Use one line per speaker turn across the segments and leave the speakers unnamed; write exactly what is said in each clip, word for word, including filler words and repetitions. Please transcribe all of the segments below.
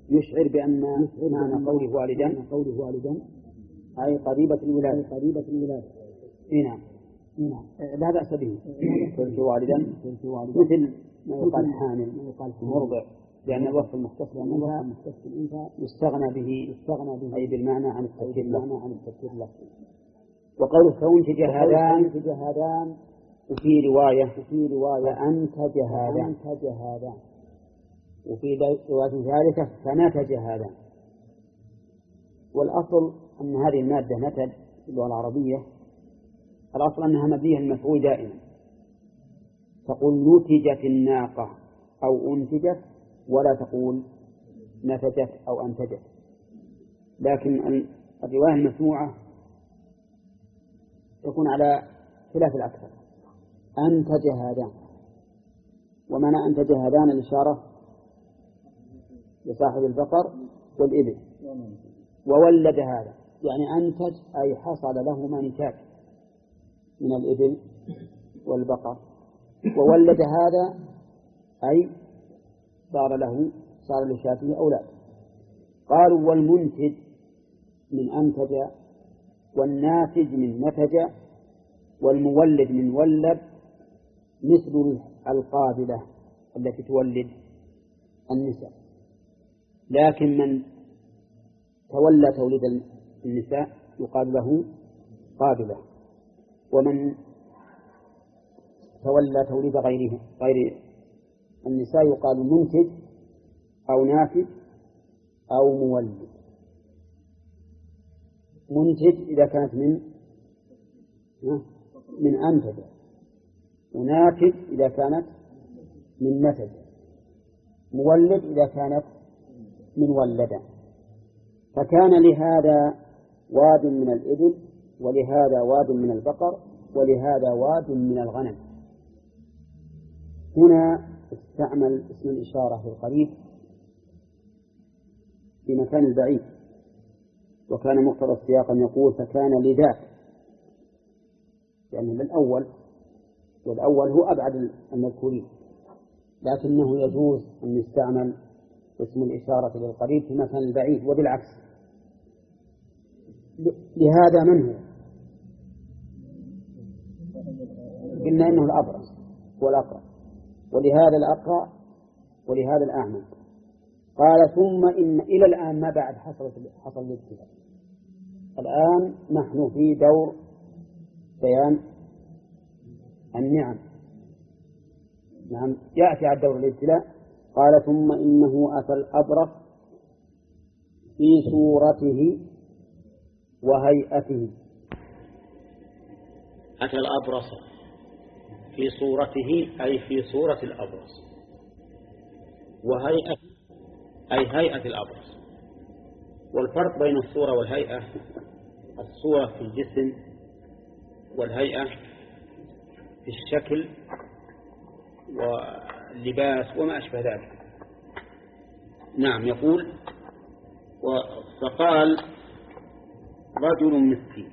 يشعر بأن معنى قوله والدا
قوله والدا
أي قريبة الولادة
قريبة الولادة.
نعم لا بأس به قلت والدا مثل ما يقال حامل مرضع، لأن الوصف المختص بالأنثى يستغنى به يستغنى به أي بالمعنى عن التفكير له. وقوله فأنتج هذان وفي رواية وفي رواية فأنتج هذان وفي رواية ثالثة فنتج هذان. والأصل أن هذه المادة نتج في اللغة العربية الأصل أنها مبنية المفعول دائما، تقول نتجت الناقة أو أنتجت ولا تقول نتجت أو أنتجت. لكن الرواية المسموعة تكون على خلاف الأكثر أنتج هذان، ومعنى أنتج هذان الإشارة لصاحب البقر والإبل. وولد هذا يعني أنتج أي حصل له إنتاج من الإبل والبقر. وولد هذا أي صار له صار لشاته أولاد. قالوا والمنتج من أنتج، والناتج من نتج، والمولد من ولد، مثل القابلة التي تولد النساء. لكن من تولى توليد النساء يقال له قابلة، ومن تولى توليد غيره غير النساء يقال منتج أو ناتج أو مولد. منتج إذا كانت من من أنتج، وناتج إذا كانت من نتج، مولد إذا كانت من ولد. فكان لهذا واد من الإبل، ولهذا واد من البقر، ولهذا واد من الغنم. هنا استعمل اسم الإشارة في القريب في مكان البعيد، وكان مقتضى السياق أن يقول فكان لذاك، يعني للأول، والأول هو أبعد المذكورين، لكنه يجوز أن يستعمل اسم الإشارة للقريب في مكان البعيد وبالعكس. لهذا من هو؟ قلنا إنه الأبرص والأقرأ، ولهذا الأقرأ ولهذا الأعمى. قال ثم إن إلى الآن ما بعد حصل حصل الابتلاء. الآن نحن في دور بيان النعم. نعم يأتي على دور الابتلاء. قال ثم إنه أتى الأبرص في صورته وهيئته.
أتى الأبرص في صورته أي في صورة الأبرص، وهيئة أي هيئة الأبرص. والفرق بين الصورة والهيئة: الصورة في الجسم، والهيئة في الشكل واللباس وما أشبه ذلك. نعم. يقول فقال رجل مسكين.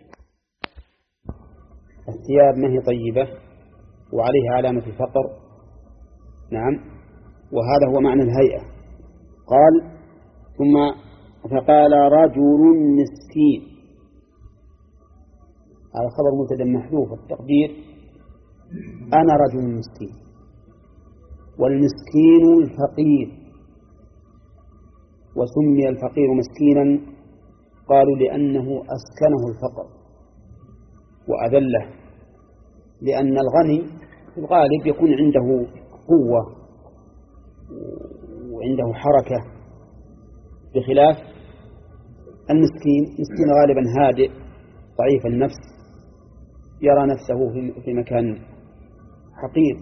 الثياب ما هي طيبة وعليها علامة الفقر. نعم. وهذا هو معنى الهيئة. قال ثم فقال رجل مسكين. هذا خبر مبتدأ محذوف، التقدير أنا رجل مسكين. والمسكين الفقير، وسمي الفقير مسكينا قالوا لأنه أسكنه الفقر وأذله، لأن الغني في الغالب يكون عنده قوة وعنده حركة، بخلاف المسكين. مسكين غالبا هادئ ضعيف النفس، يرى نفسه في مكان حقير.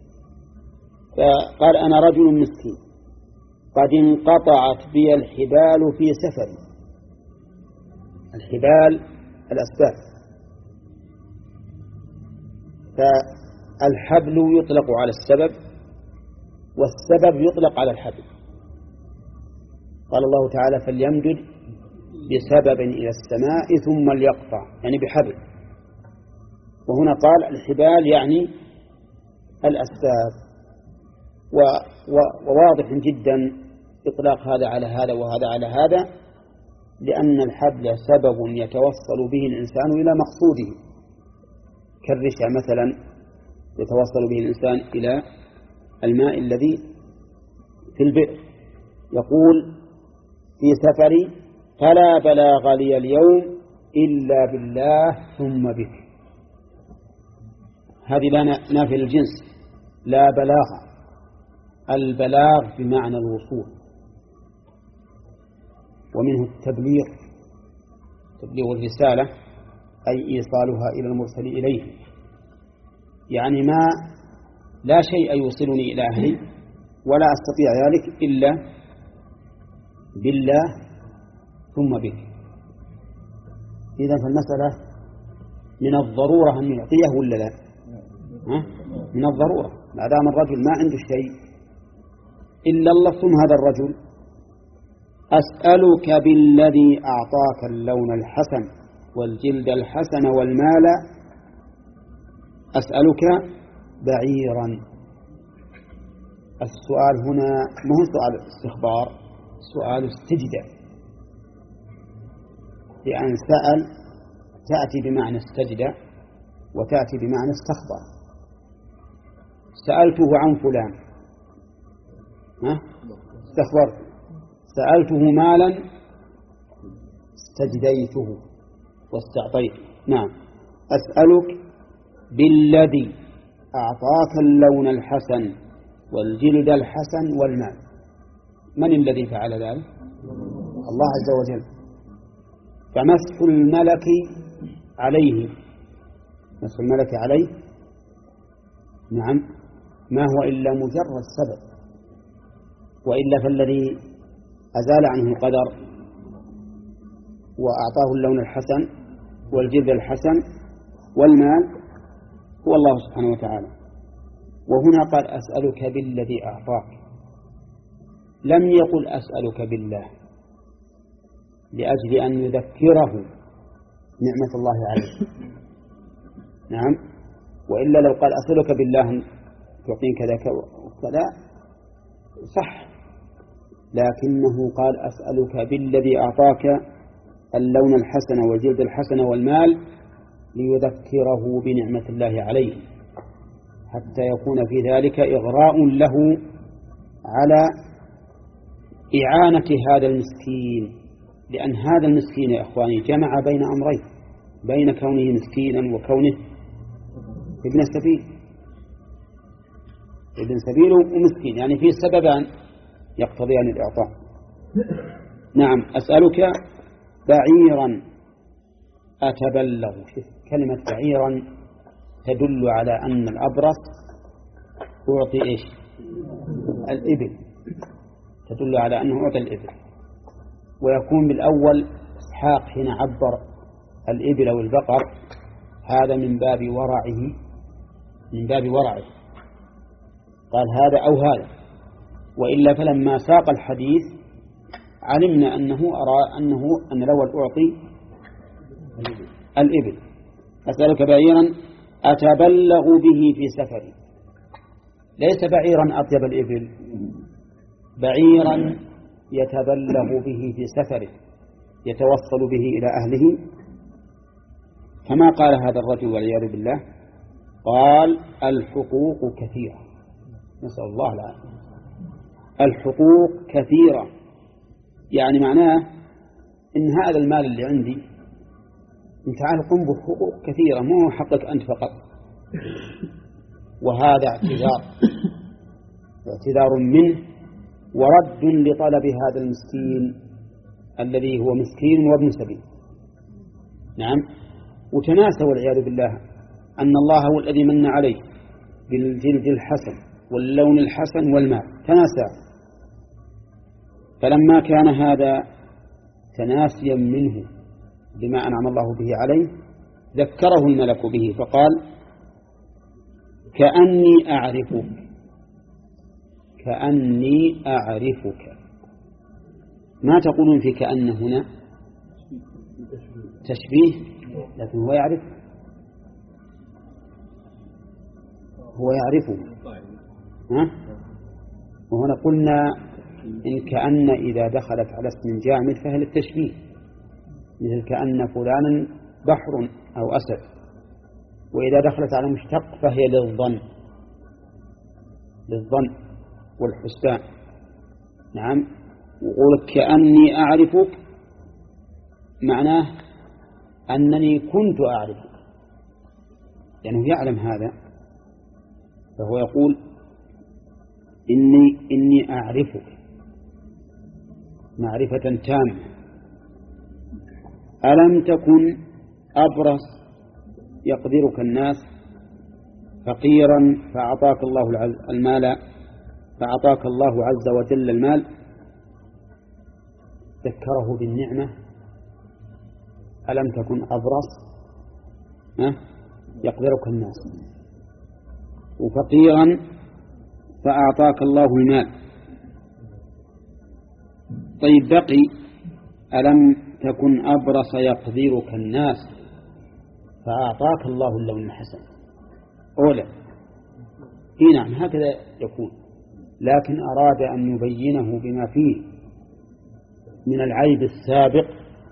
فقال أنا رجل مسكين قد انقطعت بي الحبال في سفري. الحبال الأسباب، فالحبل يطلق على السبب والسبب يطلق على الحبل. قال الله تعالى فليمدد بسبب إلى السماء ثم ليقطع، يعني بحبل. وهنا قال الحبال يعني الأسباب. وواضح جدا إطلاق هذا على هذا وهذا على هذا، لأن الحبل سبب يتوصل به الإنسان إلى مقصوده، كالرشع مثلا يتوصل به الإنسان إلى الماء الذي في البئر. يقول في سفري فلا بلاغ لي اليوم إلا بالله ثم بك. هذه لا نافي الجنس، لا بلاغ. البلاغ بمعنى الوصول، ومنه التبليغ، تبليغ الرسالة أي إيصالها إلى المرسل إليه، يعني ما لا شيء يوصلني إلى أهلي ولا أستطيع ذلك إلا بالله ثم بك. إذن فالمسألة من الضرورة أن يعطيه ولا لا؟ ها؟ من الضرورة، ما دام الرجل ما عنده شيء إلا الله ثم هذا الرجل. أسألك بالذي أعطاك اللون الحسن والجلد الحسن والمال. أسألك بعيرا. السؤال هنا ما هو سؤال استخبار، سؤال استجدة، لأن سأل تأتي بمعنى استجدة وتأتي بمعنى استخبر. سألته عن فلان ها؟ استخبرت. سألته مالا استجديته واستعطيته. نعم. أسألك بالذي أعطاك اللون الحسن والجلد الحسن والمال. من الذي فعل ذلك؟ الله عز وجل. فمسح الملك عليه، مسح الملك عليه نعم ما هو إلا مجرد سبب، وإلا فالذي أزال عنه القدر وأعطاه اللون الحسن والجلد الحسن والمال هو الله سبحانه وتعالى. وهنا قال أسألك بالذي أعطاك، لم يقل أسألك بالله لأجل أن يذكره نعمة الله عليه. نعم. وإلا لو قال أسألك بالله تعطين كذا كذا صح، لكنه قال أسألك بالذي أعطاك اللون الحسن والجلد الحسن والمال ليذكره بنعمة الله عليه، حتى يكون في ذلك إغراء له على إعانة هذا المسكين. لأن هذا المسكين يا إخواني جمع بين أمرين، بين كونه مسكينا وكونه ابن السبيل. ابن سبيل ومسكين يعني فيه سببان يقتضيان الإعطاء. نعم. أسألك بعيرا أتبلغ. كلمة بعيرا تدل على أن الأبرص أعطي إيش؟ الإبل، تدل على أنه أعطي الإبل. ويكون بالأول إسحاق حين عبر الإبل أو البقر هذا من باب ورعه، من باب ورعه قال هذا أو هذا، وإلا فلما ساق الحديث علمنا أنه أرى أنه أن الأول أعطي الإبل. أسألك بعيرا أتبلغ به في سفري. ليس بعيرا أطيب الإبل، بعيرا يتبلغ به في سفره، يتوصل به إلى أهله، كما قال هذا الرجل والعياذ بالله. قال الحقوق كثيرة، نسأل الله العافية. الحقوق كثيرة يعني معناه إن هذا المال اللي عندي أنت عارف قم بحقوق كثيرة، مو حقك أنت فقط. وهذا اعتذار، اعتذار منه ورد لطلب هذا المسكين الذي هو مسكين وابن سبيل. نعم. وتناسى والعياذ بالله أن الله هو الذي من عليه بالجلد الحسن واللون الحسن والمال، تناسى. فلما كان هذا تناسيا منه بما أنعم الله به عليه ذكره الملك به فقال كأني أعرفك، كأني أعرفك. ما تقولون في كأن هنا؟ تشبيه، لكن هو يعرف، هو يعرفه. ها؟ وهنا قلنا إن كأن إذا دخلت على اسم جامد فهي للتشبيه، مثل كأن فلانا بحر أو أسد. وإذا دخلت على مشتق فهي للظن للظن والحسبان. نعم. وقول كأني أعرفك معناه أنني كنت أعرفك، يعني هو يعلم هذا، فهو يقول إني إني أعرفك معرفة تامة. ألم تكن أبرص يقدرك الناس فقيرا فأعطاك الله المال فأعطاك الله عز وجل المال، ذكره بالنعمة. ألم تكن أبرص يقدرك الناس وفقيرا فأعطاك الله المال. طيب بقي ألم تكن أبرص يقدرك الناس فأعطاك الله اللون الحسن أولا. إيه نعم هكذا يكون، لكن أراد أن يبينه بما فيه من العيب السابق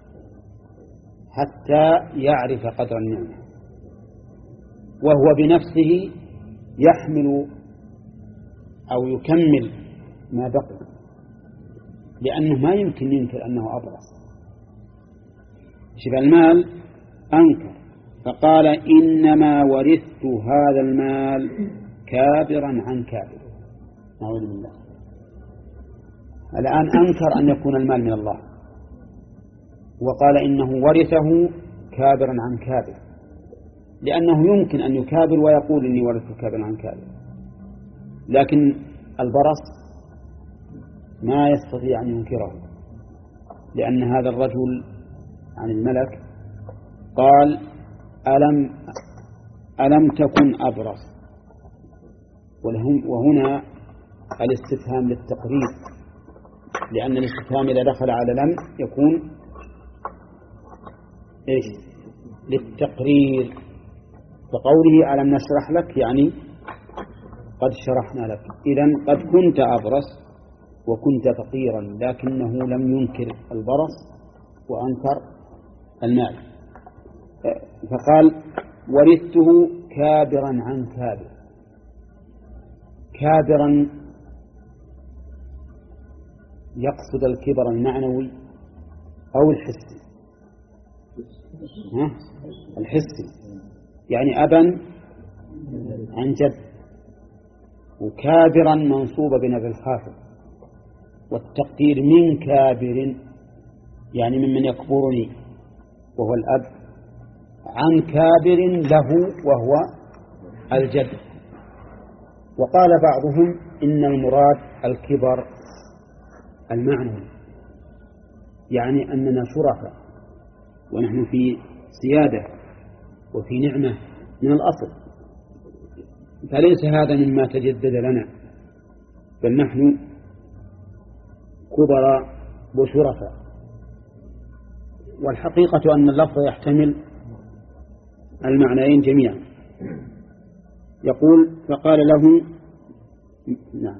حتى يعرف قدر النعمة، وهو بنفسه يحمل أو يكمل ما بقي، لأنه ما يمكن ينكر أنه أبرص. شبه المال أنكر فقال إنما ورثت هذا المال كابرا عن كابر. نعوذ بالله. الآن أنكر أن يكون المال من الله، وقال إنه ورثه كابرا عن كابر، لأنه يمكن أن يكابر ويقول إني ورثت كابرا عن كابر، لكن البرص ما يستطيع أن ينكره، لأن هذا الرجل عن الملك قال ألم ألم تكن أبرص، وهنا الاستفهام للتقرير، لأن الاستفهام إذا دخل على لم يكون إيش؟ للتقرير. فقوله ألم نشرح لك يعني قد شرحنا لك. إذن قد كنت أبرص وكنت فقيرا، لكنه لم ينكر البرص وأنكر المال، فقال ورثته كابرا عن كابر. كابرا يقصد الكبر المعنوي أو الحسي؟ ها؟ الحسي، يعني أبا عن جد. وكابرا منصوبة بنبي الخافض، والتقدير من كابر يعني ممن يكبرني وهو الأب، عن كابر له وهو الجد. وقال بعضهم إن المراد الكبر المعنوي، يعني أننا شركاء ونحن في سيادة وفي نعمة من الأصل، فليس هذا مما تجدد لنا، بل نحن كبراء وشركاء. والحقيقة أن اللفظ يحتمل المعنيين جميعا. يقول فقال له نعم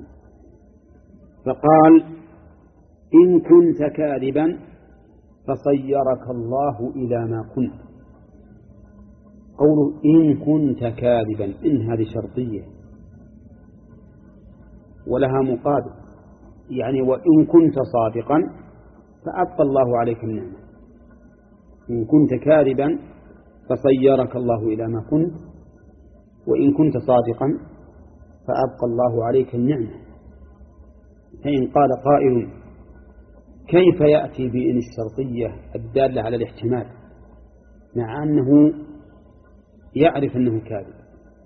فقال إن كنت كاذبا فصيرك الله إلى ما كنت. قوله إن كنت كاذبا، إن هذه شرطية ولها مقابل، يعني وإن كنت صادقا فأبقى الله عليك النعمة. إن كنت كاذبا فصيرك الله إلى ما كنت، وإن كنت صادقا فأبقى الله عليك النعمة. فإن قال قائل كيف يأتي بإن الشرطية الدالة على الاحتمال مع أنه يعرف أنه كاذب؟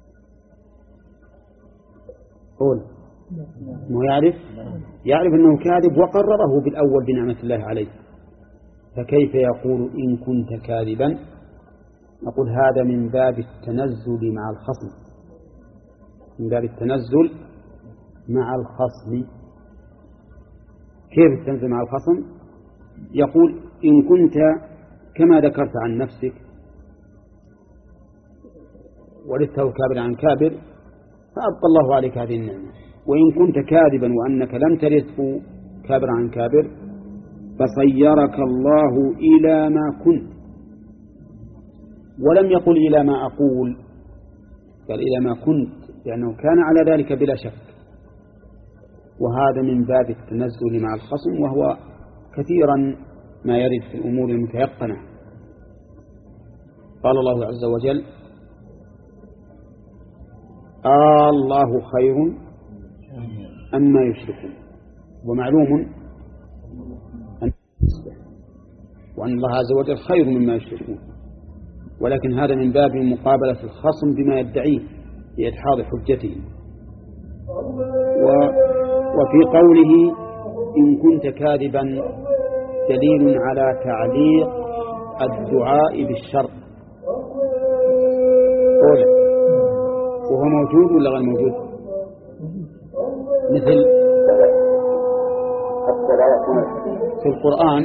قول مو يعرف يعرف أنه كاذب وقرره بالأول بنعمة الله عليه، فكيف يقول إن كنت كاذبا؟ نقول هذا من باب التنزل مع الخصم، من باب التنزل مع الخصم. كيف التنزل مع الخصم؟ يقول إن كنت كما ذكرت عن نفسك ورثته كابر عن كابر فأبقى الله عليك هذه النعمة، وإن كنت كاذبا وأنك لم ترثه
كابر عن كابر فصيرك الله إلى ما كنت، ولم يقل إلى ما أقول، قال إلى ما كنت، لأنه كان على ذلك بلا شك، وهذا من باب التنزل مع الخصم، وهو كثيرا ما يرد في الأمور المتيقنة. قال الله عز وجل: آه الله خير أما يشركون. ومعلوم أن وأن الله عز وجل خير مما يشركون، ولكن هذا من باب مقابلة الخصم بما يدعيه لإدحاض حجته. و وفي قوله إن كنت كاذبا دليل على تعليق الدعاء بالشرط، وهو موجود ولا غير موجود؟ مثل في القرآن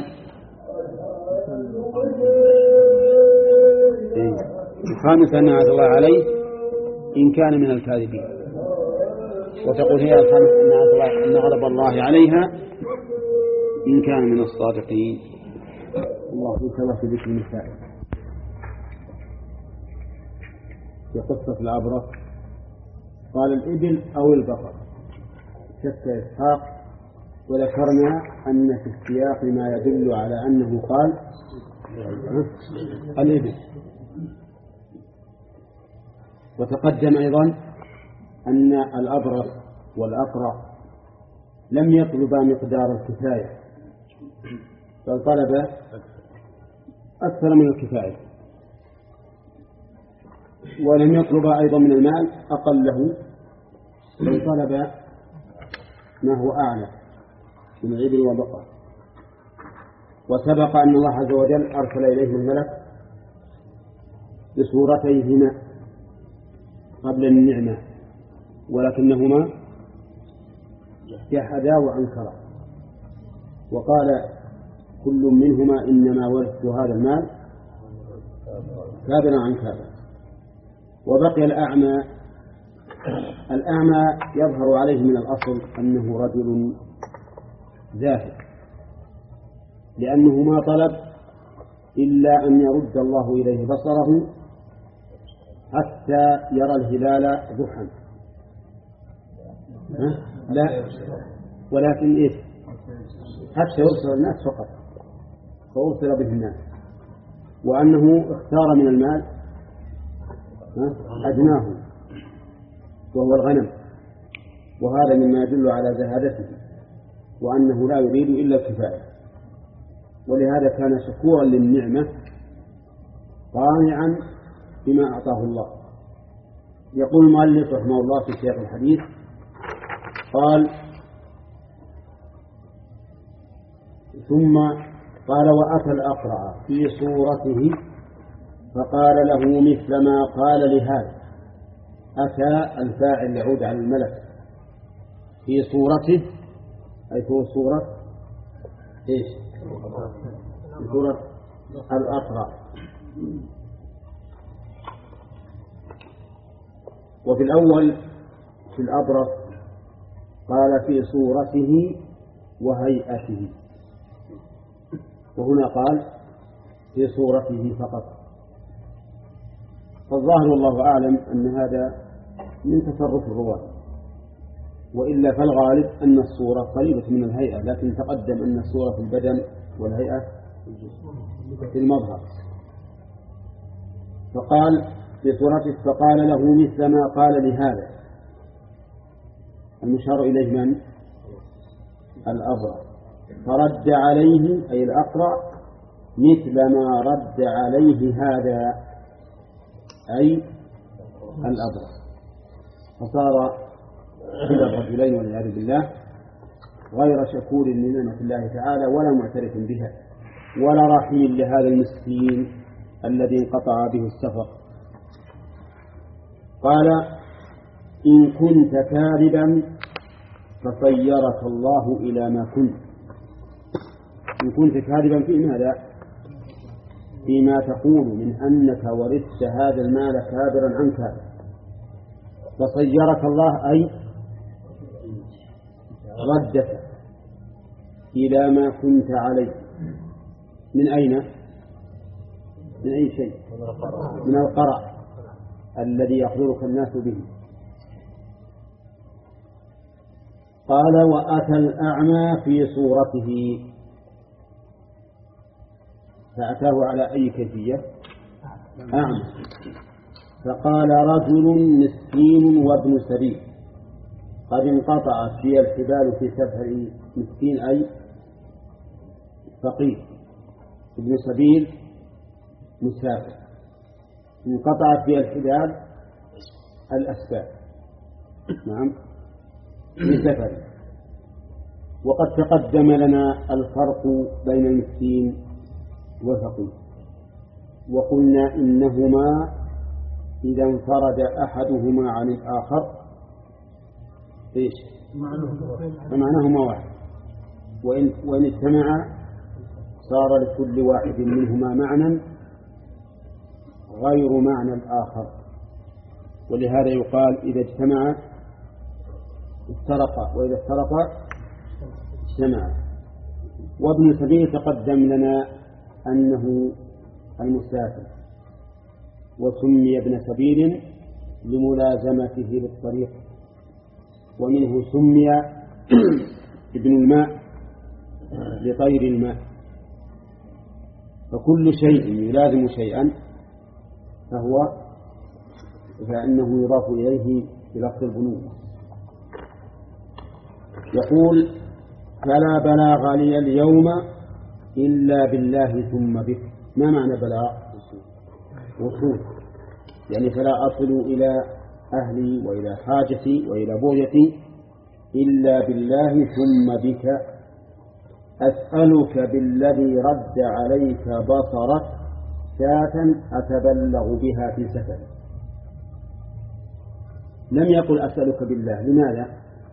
الخامسة نعت الله عليه إن كان من الكاذبين، وتقول هي الخامسة نعت الله أن غضب الله عليها إن كان من الصادقين.
الله يتوى في ذكر المسائل في قصة الأبرص قال الإبل أو البقر، شك إسحاق، وذكرنا أن في السياق ما يدل على أنه قال الإبل. وتقدم أيضا أن الأبرص والأقرع لم يطلبا مقدار الكفاية، بل طلب أكثر من الكفاية، ولم يطلب أيضا من المال أقله، بل طلب ما هو أعلى من الإبل والبقر. وسبق أن الله عز وجل أرسل إليه الملك بصورتيهما قبل النعمة، ولكنهما جحدا وأنكرا، وقال كل منهما إنما ورثت هذا المال كابرا عن كابر. وبقي الأعمى. الأعمى يظهر عليه من الأصل أنه رجل زاهد، لأنه ما طلب إلا أن يرد الله إليه بصره حتى يرى الهلال ضحى، لا ولكن إيه حتى يرسل الناس فقط، فأرسل به الناس، وأنه اختار من المال أدناه وهو الغنم، وهذا مما يدل على زهادته وأنه لا يريد إلا الكفاية، ولهذا كان شكورا للنعمة قانعا بما أعطاه الله. يقول المؤلف رحمه الله في سياق الحديث قال: ثم قال وأتى الأقرع في صورته فقال له مثل ما قال لهذا. أتى الفاعل يعود على الملك، في صورته أي في صورة إيش؟ في صورة الأقرع. وفي الأول في الأبرص قال في صورته وهيئته، وهنا قال في صورته فقط. فالظاهر والله أعلم أن هذا من تصرف الرواة، وإلا فالغالب أن الصورة قريبة من الهيئة، لكن تقدم أن الصورة في البدن والهيئة في المظهر. فقال في صورته فقال له مثل ما قال لهذا. المشار إليه من؟ الأبرع. فرد عليه أي الأقرع مثل ما رد عليه هذا أي الأبرع، فصار كلا الرجلين والعياذ بالله غير شكور لنعمة الله تعالى ولا معترف بها ولا رحيم لهذا المسكين الذي انقطع به السفر. قال إن كنت كاذبا فصيرك الله إلى ما كنت. إن كنت كاذبا في ماذا؟ فيما تقول من أنك ورثت هذا المال كابرا عن كابر، فصيرك الله أي ردك إلى ما كنت عليه. من أين؟ من أي شيء؟ من القرع الذي يحضرك الناس به. قال وأتى الأعمى في صورته، فأتاه على أي كيفية؟ أعمى. فقال رجل مسكين وابن سبيل قد انقطعت في الحبال في سفر. مسكين أي فقير، ابن سبيل مسافر. انقطعت في الحبال الأسباب، نعم، في سفر. وقد تقدم لنا الفرق بين المسكين والفقير، وقلنا إنهما إذا انفرد أحدهما عن الآخر إيش؟ فمعناهما واحد، وإن, وإن اجتمعا صار لكل واحد منهما معنى غير معنى الآخر. ولهذا يقال إذا اجتمعا افترقا، وإذا افترقا اجتمعا. وابن سبيل تقدم لنا أنه المسافر، وسمي ابن سبيل لملازمته للطريق، ومنه سمي ابن الماء لطير الماء. فكل شيء يلازم شيئا فهو فإنه يضاف إليه بلفظ البنوة. يقول فلا بلاغ لي اليوم إلا بالله ثم بك. ما معنى بلاغ؟ وصول، يعني فلا أصل إلى أهلي وإلى حاجتي وإلى بغيتي إلا بالله ثم بك. أسألك بالذي رد عليك بصرك شاة أتبلغ بها في سفر. لم يقل أسألك بالله، لماذا؟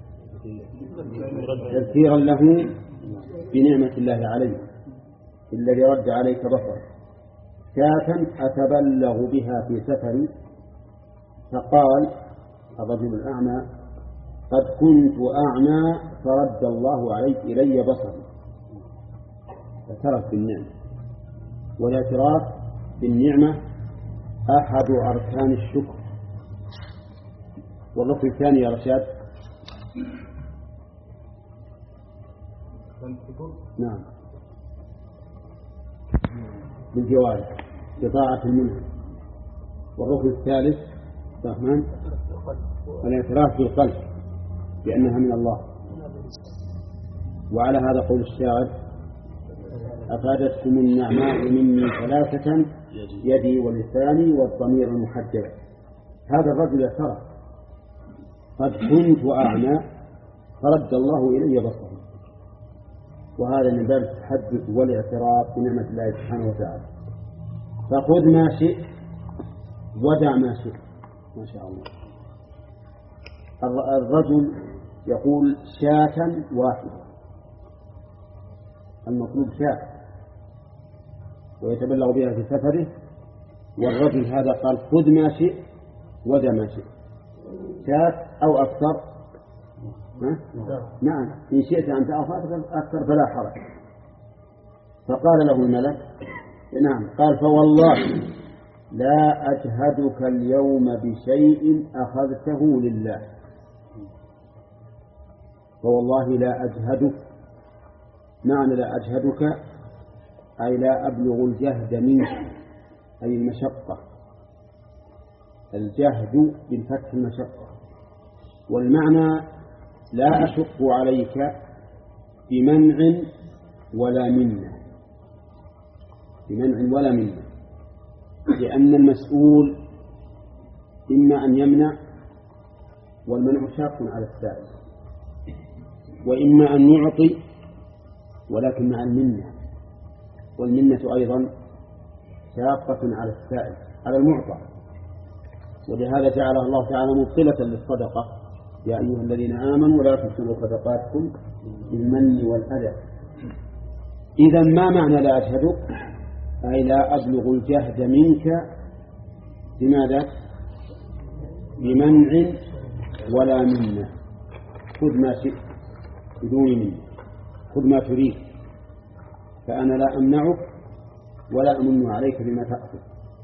تذكيرا له بنعمة الله عليه الذي رد عليك بصرك. شاة أتبلغ بها في سفري. فقال الرجل الأعمى قد كنت أعمى فرد الله عليك إلي بصري. اعترف بالنعمة، والاعتراف بالنعمة أحد أركان الشكر. والركن الثاني يا رشاد؟ نعم، بالجوارح بطاعة المنعم. والركن الثالث فهمان الاعتراف بالقلب بأنها من الله. وعلى هذا قول الشاعر أفادتكم النعماء مني ثلاثة يدي ولساني والضمير المحجب. هذا الرجل اعترف قد كنت أعمى فرد الله إلي بصري. وهذا من باب التحدث والاعتراف بنعمة الله سبحانه وتعالى. فخذ ما شئت ودع ما شئت. ما شاء الله. الرجل يقول شاة واحدة، المطلوب شاة ويتبلغ بها في سفره. والرجل هذا قال خذ ما شئت ودع ما شئت. شاة أو أكثر. ها؟ نعم، إن شئت أن تأخذ أكثر فلا حرج. فقال له الملك نعم. قال فوالله لا أجهدك اليوم بشيء أخذته لله. فوالله لا أجهدك، معنى لا أجهدك أي لا أبلغ الجهد منك، أي المشقة. الجهد بالفتح المشقة. والمعنى لا أشق عليك بمنع ولا منة، بمنع ولا منة، لأن المسؤول إما أن يمنع والمنع شاق على السائل، وإما أن يعطي ولكن مع المنة، والمنة أيضا شاقة على السائل على المعطى. ولهذا جعلها الله تعالى مبطلة للصدقة يا أيها الذين آمنوا لا تبطلوا صدقاتكم بالمن والأذى. إذا ما معنى لا أجهدك؟ أي لا أبلغ الجهد منك. بماذا؟ بمنع ولا منة. خذ ما شئت بدون منة. خذ ما تريد فأنا لا أمنعك ولا أمن عليك بما تأخذ.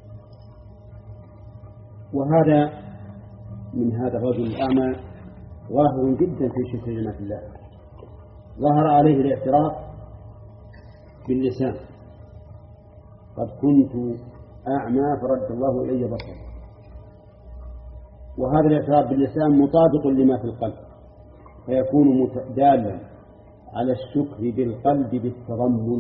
وهذا من هذا الرجل الأعمى ظاهر جدا في شكر نعمة الله. ظهر عليه الاعتراف باللسان قد كنت أعمى فرد الله إلي بصري، وهذا الاعتراف باللسان مطابق لما في القلب فيكون دالا على الشكر بالقلب بالتضمن.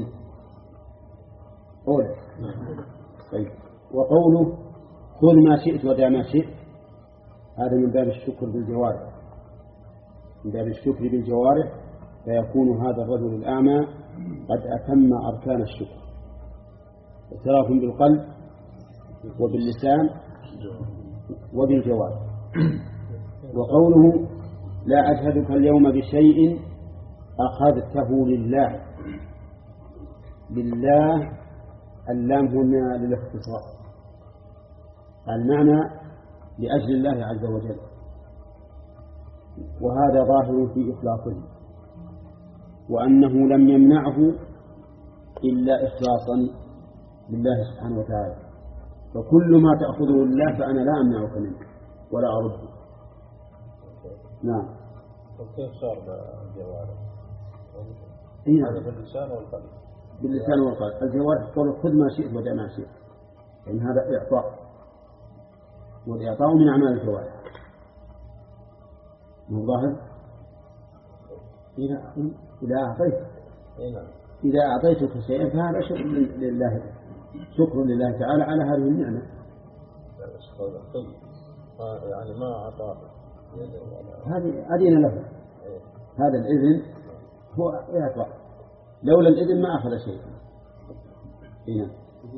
أولا طيب. وقوله خذ ما شئت ودع ما شئت هذا من باب الشكر بالجوارح، من باب الشكر بالجوارح فيكون هذا الرجل الأعمى قد أتم أركان الشكر، اعتراف بالقلب وباللسان وبالجوارح. وقوله لا أشهدك اليوم بشيء أخذته لله، لله اللام هنا للاختصاص، المعنى لأجل الله عز وجل، وهذا ظاهر في إخلاصه وأنه لم يمنعه إلا إخلاصا لله سبحانه وتعالى. فكل ما تأخذه لله فأنا لا أمنعك منه ولا أرده. نعم.
وكيف صار بالجوارح؟
هذا
باللسان والقلب.
باللسان والقلب. الجوارح قول خذ ما شئت ودع ما شئت، يعني هذا إعطاء، والإعطاء من أعمال الجوارح. من ظاهر إذا إذا أعطيت إذا أعطيتك شيئا فهذا شكر لله، شكر لله تعالى على هذه النعمة.
يعني ما أعطاه
هذه أذن له، هذا الإذن هو إعطاء، لولا الإذن ما أخذ شيئا. هنا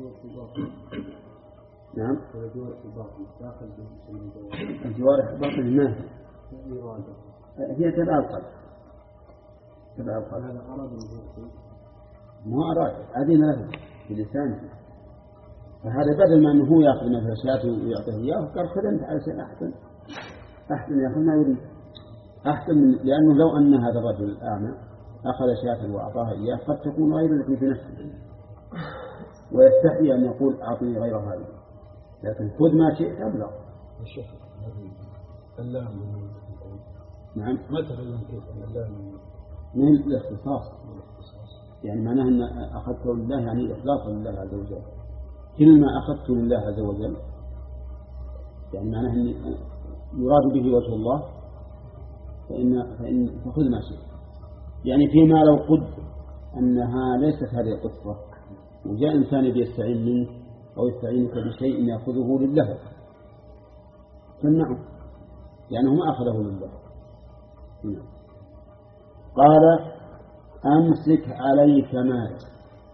نعم. الجوارح باطل ما هي تبع القلب، تبع القلب ما أراد أذن له بلسانه. فهذا بدل ما أنه هو يأخذ مثل شاته ويعطيه إياه قال خذ أنت على شيء أحسن، أحسن يأخذ ما يريد أحسن من، لأنه لو أن هذا الرجل الأعمى أخذ شاته وأعطاها إياه قد تكون غير التي في نفسه ويستحي أن يقول أعطني غير هذه، لكن خذ ما شئت أبلغ. نعم.
مثلا كيف
من الاختصاص، يعني معناه أن أخذته لله يعني إخلاصا لله عز وجل. كل ما أخذته لله عز وجل يعني معناه أن يراد به وجه الله فإن فإن فخذ ما شئت. يعني فيما لو قد أنها ليست هذه القصة وجاء إنسان يستعين منك أو يستعينك بشيء يأخذه لله فمنعه لأنه ما أخذه لله. قال أمسك عليك مالك،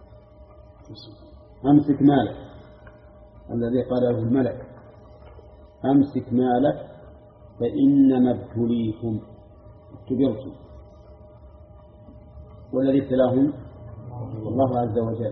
أمسك مالك الذي قاله الملك، أمسك مالك فإنما ابتليتم، اختبرتم، والذي ابتلاهم الله عز وجل.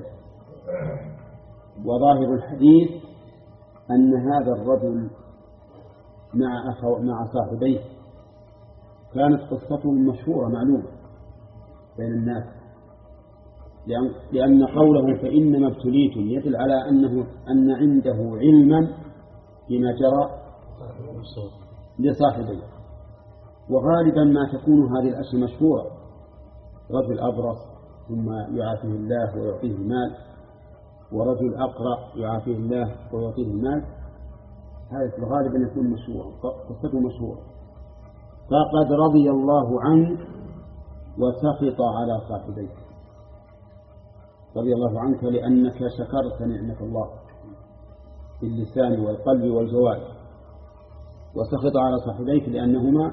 وظاهر الحديث أن هذا الرجل مع أخو مع صاحبيه كانت قصته مشهورة معلومة بين الناس، لأن, لأن قوله فإنما ابتليتم يدل على أنه أن عنده علما بما جرى لصاحبيه. وغالبا ما تكون هذه الأشياء مشهورة، رجل أبرص ثم يعافيه الله ويعطيه المال، ورجل أقرأ يعافيه الله ويعطيه المال، هذا في الغالب أن يكون مشهورا، قصته مشهورة. فقد رضي الله عنه وسخط على صاحبيه، رضي الله عنك لأنك شكرت نعمة الله باللسان والقلب والجوارح، وسخط على صاحبيك لأنهما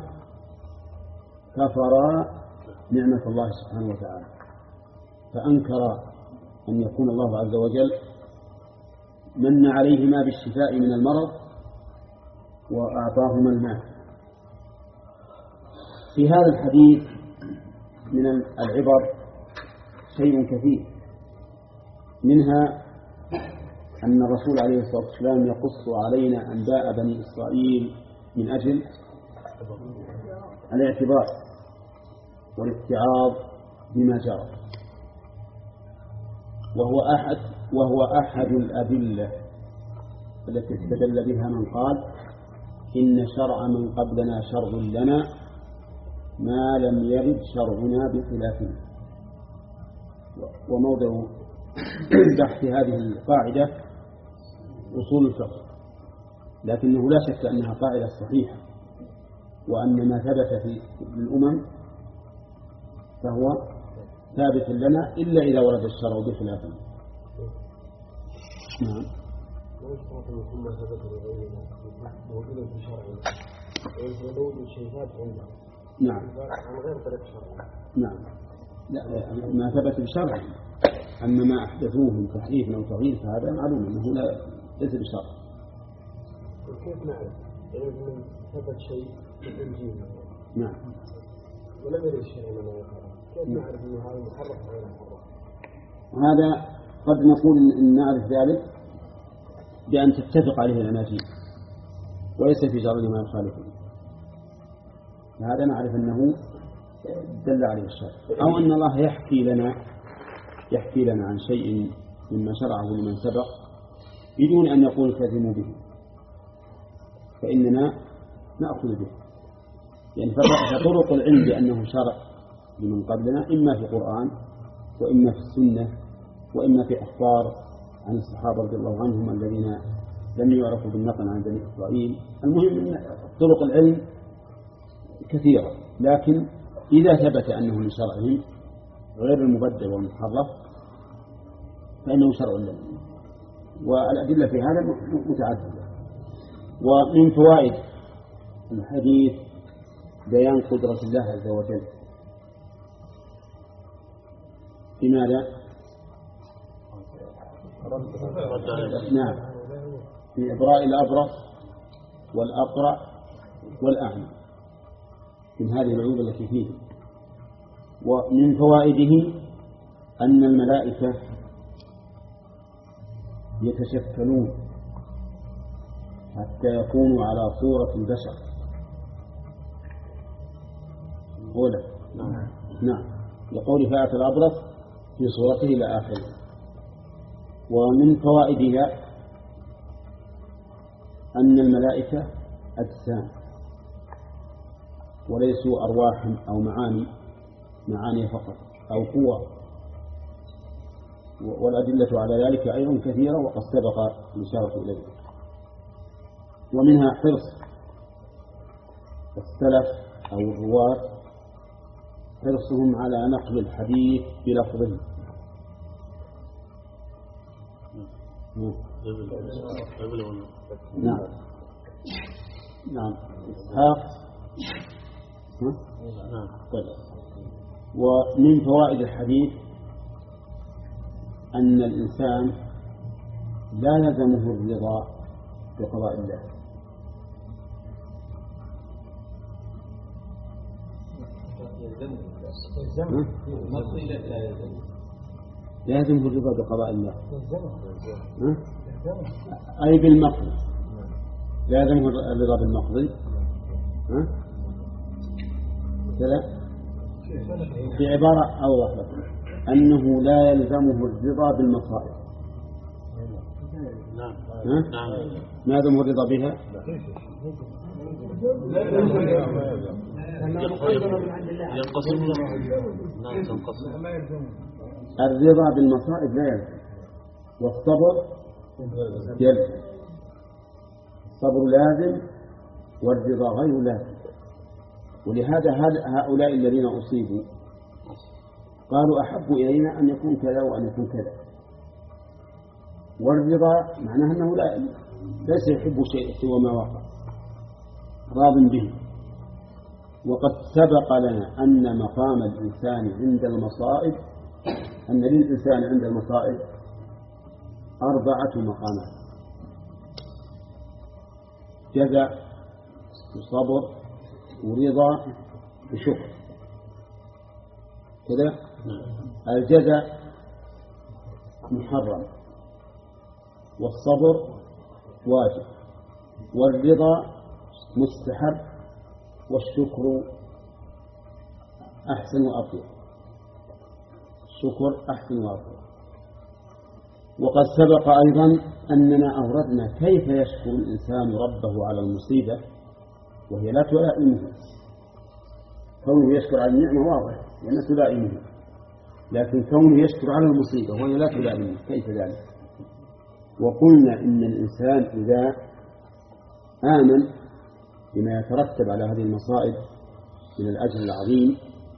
كفرا نعمة الله سبحانه وتعالى، فأنكر أن يكون الله عز وجل من عليهما بالشفاء من المرض وأعطاهما المال. في هذا الحديث من العبر شيء كثير، منها أن الرسول عليه الصلاة والسلام يقص علينا أنباء بني إسرائيل من أجل الاعتبار والاتعاظ بما جرى، وهو أحد وهو أحد الأدلة التي استدل بها من قال إن شرع من قبلنا شرع لنا ما لم يرد شرعنا بخلافه. وموضع بحث هذه القاعدة أصول الفقه، لكنه لا شك أنها قاعدة صحيحة، وأن ما ثبت في الأمم فهو ثابت لنا إلا إذا ورد الشرع بخلافه. نعم. نعم. نعم. لا، ما ثبت بشرع، أما ما أحدثوه من تحريف أو تغيير فهذا معلوم أنه لا ليس بشرع.
كيف نعرف إذا ثبت شيء في الإنجيل
نعم
ولم يرد شيء من القرآن، كيف نعرف أن هذا محرف أو غير محرف؟
هذا قد نقول إن نعرف ذلك بأن تتفق عليه الأناجيل وليس في شرعنا ما يخالفه، هذا نعرف أنه دل عليه الشرع، أو أن الله يحكي لنا يحكي لنا عن شيء مما شرعه لمن سبق بدون أن يقول التزموا به، فإننا نأخذ به. يعني فطرق العلم بأنه شرع لمن قبلنا إما في القرآن وإما في السنة وإما في أخبار عن الصحابة رضي الله عنهم الذين لم يعرفوا بالنقل عن بني إسرائيل. المهم أن طرق العلم كثيرة، لكن إذا ثبت أنه من شرعهم غير المبدل والمحرف فإنه شرع لنا، والأدلة في هذا متعددة. ومن فوائد الحديث بيان قدرة الله عز وجل. لماذا؟ نعم، في إبراء الأبرص والأقرع والأعمى، من هذه العيوب التي فيه. ومن فوائده أن الملائكة يتشكلون حتى يكونوا على صورة البشر. أولا نعم, نعم. لقول فأتى الأبرص في صورته إلى آخره. ومن فوائدها أن الملائكة أجسام وليسوا أرواح أو معاني معاني فقط أو قوة، والأدلة على ذلك أيضا كثيرة وقد سبق الإشارة إليه. ومنها حرص السلف أو الرواة، حرصهم على نقل الحديث بلفظه. نعم نعم إسحاق. طيب. ومن فوائد الحديث أن الإنسان لا يلزمه الرضا بقضاء الله، لا يلزمه الرضا بقضاء الله أي بالمقضي، لا يلزمه الرضا بالمقضي كذا. في عبارة أوضح لكم أنه لا يلزمه الرضا بالمصائب.
نعم
نعم. ما يلزمه الرضا بها؟
ينقسم نعم تنقسم.
الرضا بالمصائب لا يلزم، والصبر يلزم. الصبر لازم والرضا غير لازم. ولهذا هؤلاء الذين أصيبوا قالوا أحب إلينا أن يكون كذا وأن يكون كذا، والرضا معناه أنه لا ليس يحب شيء سوى ما وقع، راض به. وقد سبق لنا أن مقام الإنسان عند المصائب أن للإنسان عند المصائب أربعة مقامات: جزاء وصبر ورضا وشكر كذا. الجزاء محرم، والصبر واجب، والرضا مستحب، والشكر أحسن وأطيب. الشكر أحسن وأفضل. وقد سبق أيضا أننا أوردنا كيف يشكر الإنسان ربه على المصيبة وهي لا تلائمه. كونه يشكر على النعمة واضح لأنها تلائمه، لكن كونه يشكر على المصيبة وهي لا تلائمه كيف ذلك؟ وقلنا إن الإنسان إذا آمن بما يترتب على هذه المصائب من الأجر العظيم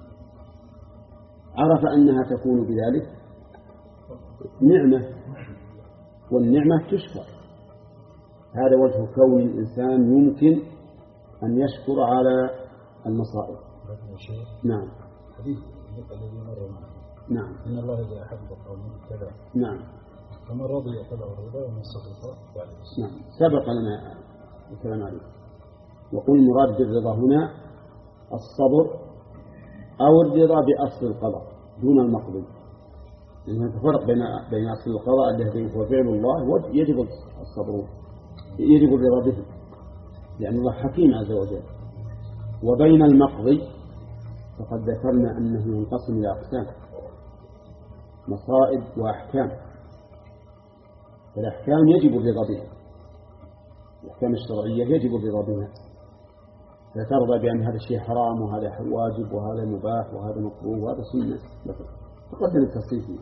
عرف أنها تكون بذلك نعمة، والنعمة تشكر. هذا وجه كون الإنسان يمكن أن يشكر على المصائب. نعم.
حديث الذي مر معنا.
نعم.
إن الله إذا أحب قوما كذا.
نعم.
فمن رضي فله الرضا ومن سخط فله.
نعم. سبق لنا الكلام عليه. وقل مراد بالرضا هنا الصبر أو الرضا بأصل القضاء دون المقضي، لأن هناك فرق بين بين أصل القضاء الذي هو فعل الله يجب الصبر يجب الرضا به لأن الله حكيم عز وجل، وبين المقضي فقد ذكرنا أنه ينقسم إلى أقسام مصائب وأحكام. فالأحكام يجب الرضا بها، الأحكام الشرعية يجب الرضا بها، فترضى بأن هذا الشيء حرام وهذا واجب وهذا مباح وهذا مكروه وهذا سنة تقدم التفصيل فيه.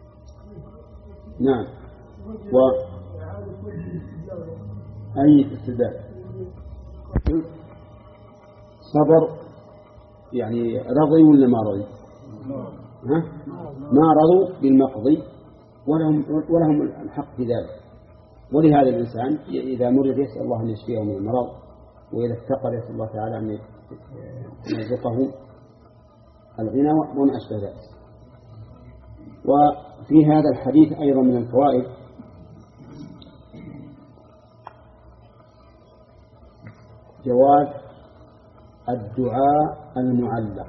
نعم. و أي استدلال صبر يعني رضي ولا ما رضي؟ ها؟ ما رضوا بالمقضي ولهم ولهم الحق في ذلك. ولهذا الإنسان إذا مرض يسأل الله أن يشفيه من المرض، وإذا افتقر يسأل الله تعالى أن يرزقه الغنى وما أشبه ذلك. وفي هذا الحديث أيضا من الفوائد جواز الدعاء المعلق.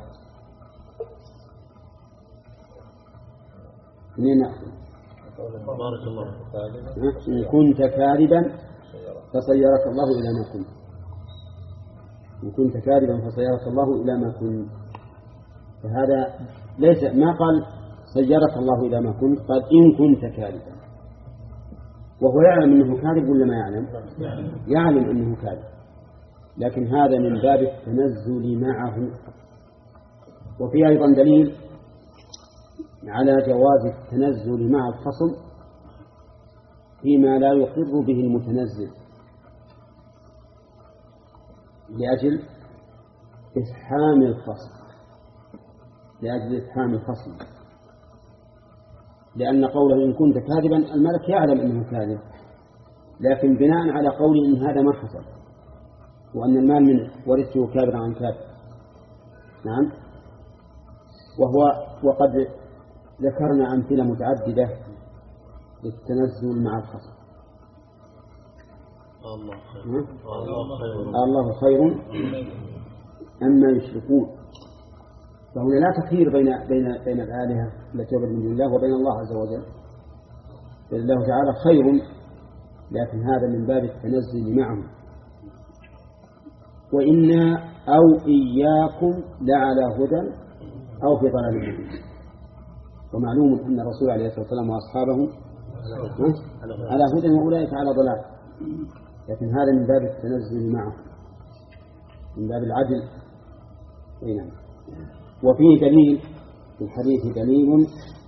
منين نأخذ؟
بارك الله
إن كنت كاذبا فصيرك الله إلى ما كنت. إن كنت كاذبا فصيرك الله إلى ما كنت. فهذا ليس ما قال صيرك الله إلى ما كنت، قال إن كنت كاذبا، وهو يعلم أنه كاذب ولا ما يعلم؟ يعلم أنه كاذب، لكن هذا من باب التنزل معه. وفي أيضا دليل على جواز التنزل مع الخصم فيما لا يقر به المتنزل لأجل إفحام الخصم لأجل إفحام الخصم لأن قوله إن كنت كاذبا الملك يعلم أنه كاذب، لكن بناء على قول إن هذا ما حصل وأن المال من ورثته كابر عن كابر. نعم. وهو وقد ذكرنا أمثلة متعددة للتنزل مع الخصم.
الله خير الله خير
الله خير أما يشركون. فهنا لا تخير بين بين بين الآلهة التي تعبد من دون الله وبين الله عز وجل، بل الله تعالى خير، لكن هذا من باب التنزل معه. وإنا أو إياكم لعلى هدى أو في ضلال مبين. ومعلوم أن الرسول عليه الصلاة والسلام وأصحابه على هدى وأولئك على ضلال، لكن هذا من باب التنزل معه، من باب العدل. نعم. وفيه دليل في الحديث دليل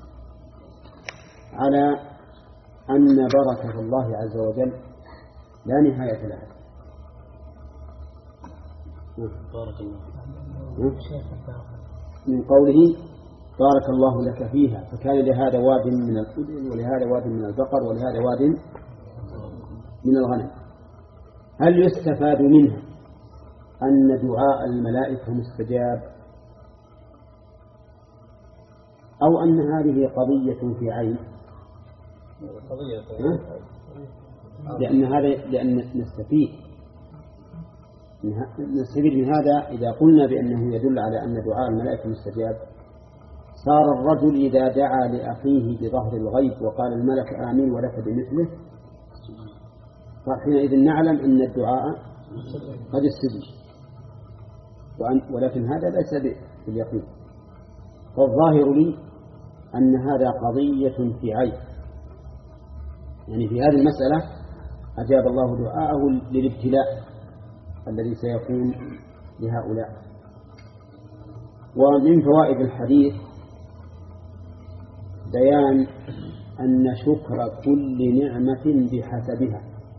على أن بركة الله عز وجل لا نهاية لها.
بارك الله
من قوله بارك الله لك فيها، فكان لهذا واد من الإبل ولهذا واد من البقر ولهذا واد من الغنم. هل يستفاد منها أن دعاء الملائكة مستجاب، أو أن هذه قضية في عين؟ لأن هذا لأن نستفيد نستفيد من هذا إذا قلنا بأنه يدل على أن دعاء الملائكة مستجاب، صار الرجل إذا دعا لأخيه بظهر الغيب وقال الملك آمين ولك بمثله، فحينئذ نعلم أن الدعاء قد استجاب، ولكن هذا ليس باليقين. فالظاهر لي أن هذا قضية في عين، يعني في هذه المسألة أجاب الله دعاءه للابتلاء الذي سيكون لهؤلاء. ومن فوائد الحديث بيان أن شكر كل نعمة بحسبها،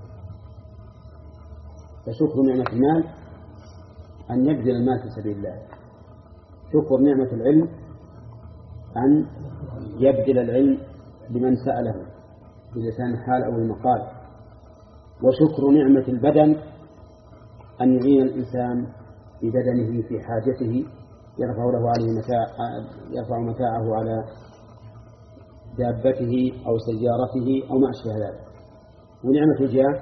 فشكر نعمة المال أن يبذل المال في سبيل الله، شكر نعمة العلم أن يبذل العلم لمن سأله بلسان الحال أو المقال، وشكر نعمة البدن أن يعين الإنسان ببدنه في حاجته، يرفع له عليه متاع يرفع متاعه على دابته أو سيارته أو ما أشبه ذلك. ونعمة الجاه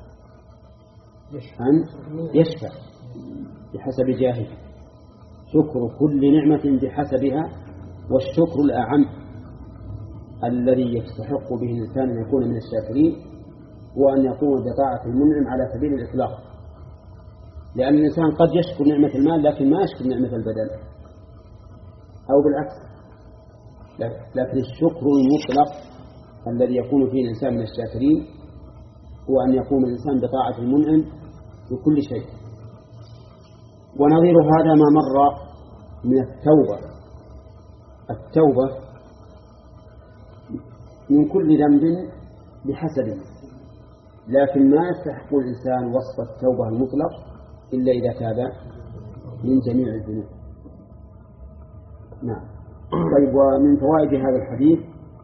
أن يشفع بحسب جاهه، شكر كل نعمة بحسبها. والشكر الأعم الذي يستحق به الإنسان أن يكون من الشاكرين هو أن يقوم بطاعة المنعم على سبيل الإطلاق، لأن الإنسان قد يشكر نعمة المال لكن ما يشكر نعمة البدن، أو بالعكس. لكن الشكر المطلق الذي يكون فيه الإنسان من الشاكرين هو أن يقوم الإنسان بطاعة المنعم بكل شيء. ونظير هذا ما مر من التوبة. التوبة من كل ذنب بحسبه، لكن ما يستحق الإنسان وصف التوبة المطلق إلا إذا تاب من جميع الذنوب. نعم. طيب، ومن فوائد هذا الحديث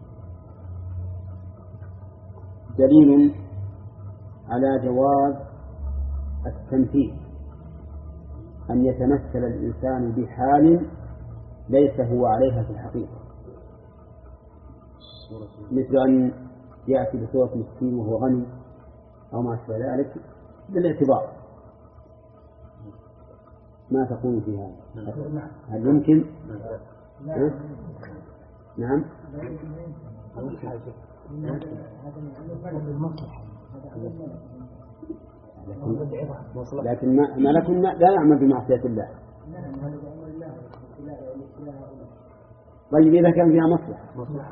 دليل على جواز التمثيل، أن يتمثل الإنسان بحال ليس هو عليها في الحقيقة، مثل أن يأتي بصورة مسكين وهو غني أو ما أشبه ذلك بالاعتبار. ما تقول في هذا؟ هل يمكن؟ نعم. لكن ما ملك لا يعمل بمعصية الله. طيب، إذا كان فيها مصلحة،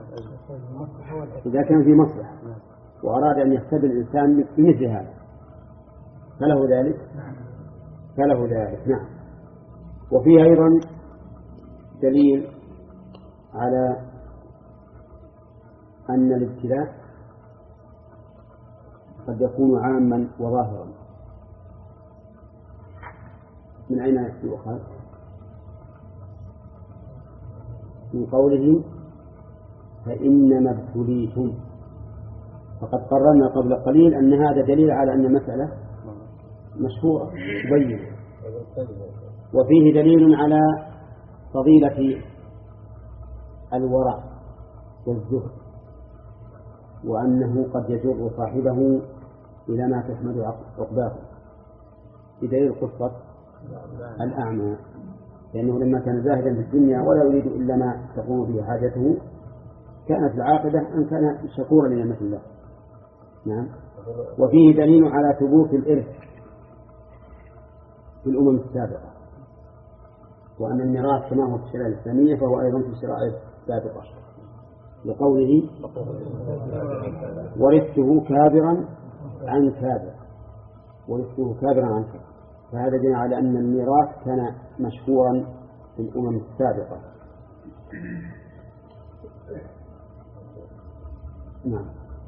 إذا كان في مصلحة وأراد أن يختبر الإنسان بمثل هذا فله ذلك فله ذلك نعم. وفيه أيضا دليل على أن الابتلاء قد يكون عاما وظاهرا. من أين يؤخذ؟ من قوله فإنما ابتليتم، فقد قررنا قبل قليل أن هذا دليل على أن المسألة مشهورة مبينة. وفيه دليل على فضيلة الورع والزهد، وأنه قد يجر صاحبه إلى ما تحمد عقباه، بدليل قصة الأعمى، لأنه لما كان زاهدا في الدنيا ولا يريد إلا ما تقوم به حاجته كانت العاقبة أن كان شكورا لنعمة الله. نعم. وفيه دليل على ثبوت الإرث في الأمم السابقة، وأن الميراث كما هو في الشريعة الإسلامية فهو أيضا في الشرائع السابقة، لقوله ورثته كابرا عن كابر، ورثته كابرا عن كابر. فهذا دليل على أن الميراث كان مشهورا في الأمم السابقة. نعم.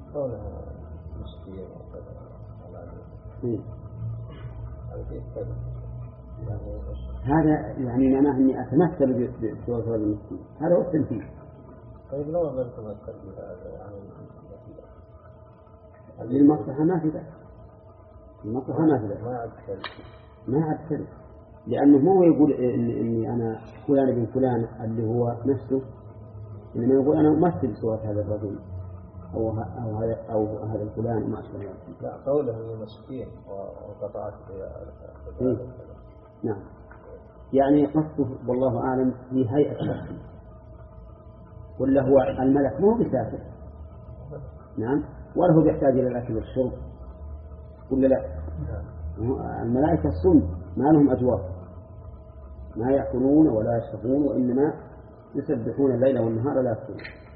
هذا يعني معناه أني أتمثل بصورة رجل مسكين، هذا هو التمثيل.
طيب لو لم تمثل بهذا يعني
المصلحة ما في ذلك، المصلحة ما في ذلك،
ما عاد
ما عاد تلك، لأنه مو يقول إن إني أنا فلان بن فلان اللي هو نفسه، إنما يقول أنا أمثل صورة هذا الرجل أو أو هذا أو هذا الفلان وما أشبه ذلك.
لا، قوله إنه مسكين وقطعت
إيه؟ نعم. يعني قصده والله أعلم في هيئة شخص، ولا هو الملك مو بسافر. نعم. ولا هو يحتاج إلى الأكل والشرب ولا لا؟ الملائكة الصم ما لهم أجواف، ما يأكلون ولا يشربون، وإنما يسبحون الليل والنهار لا يفترون.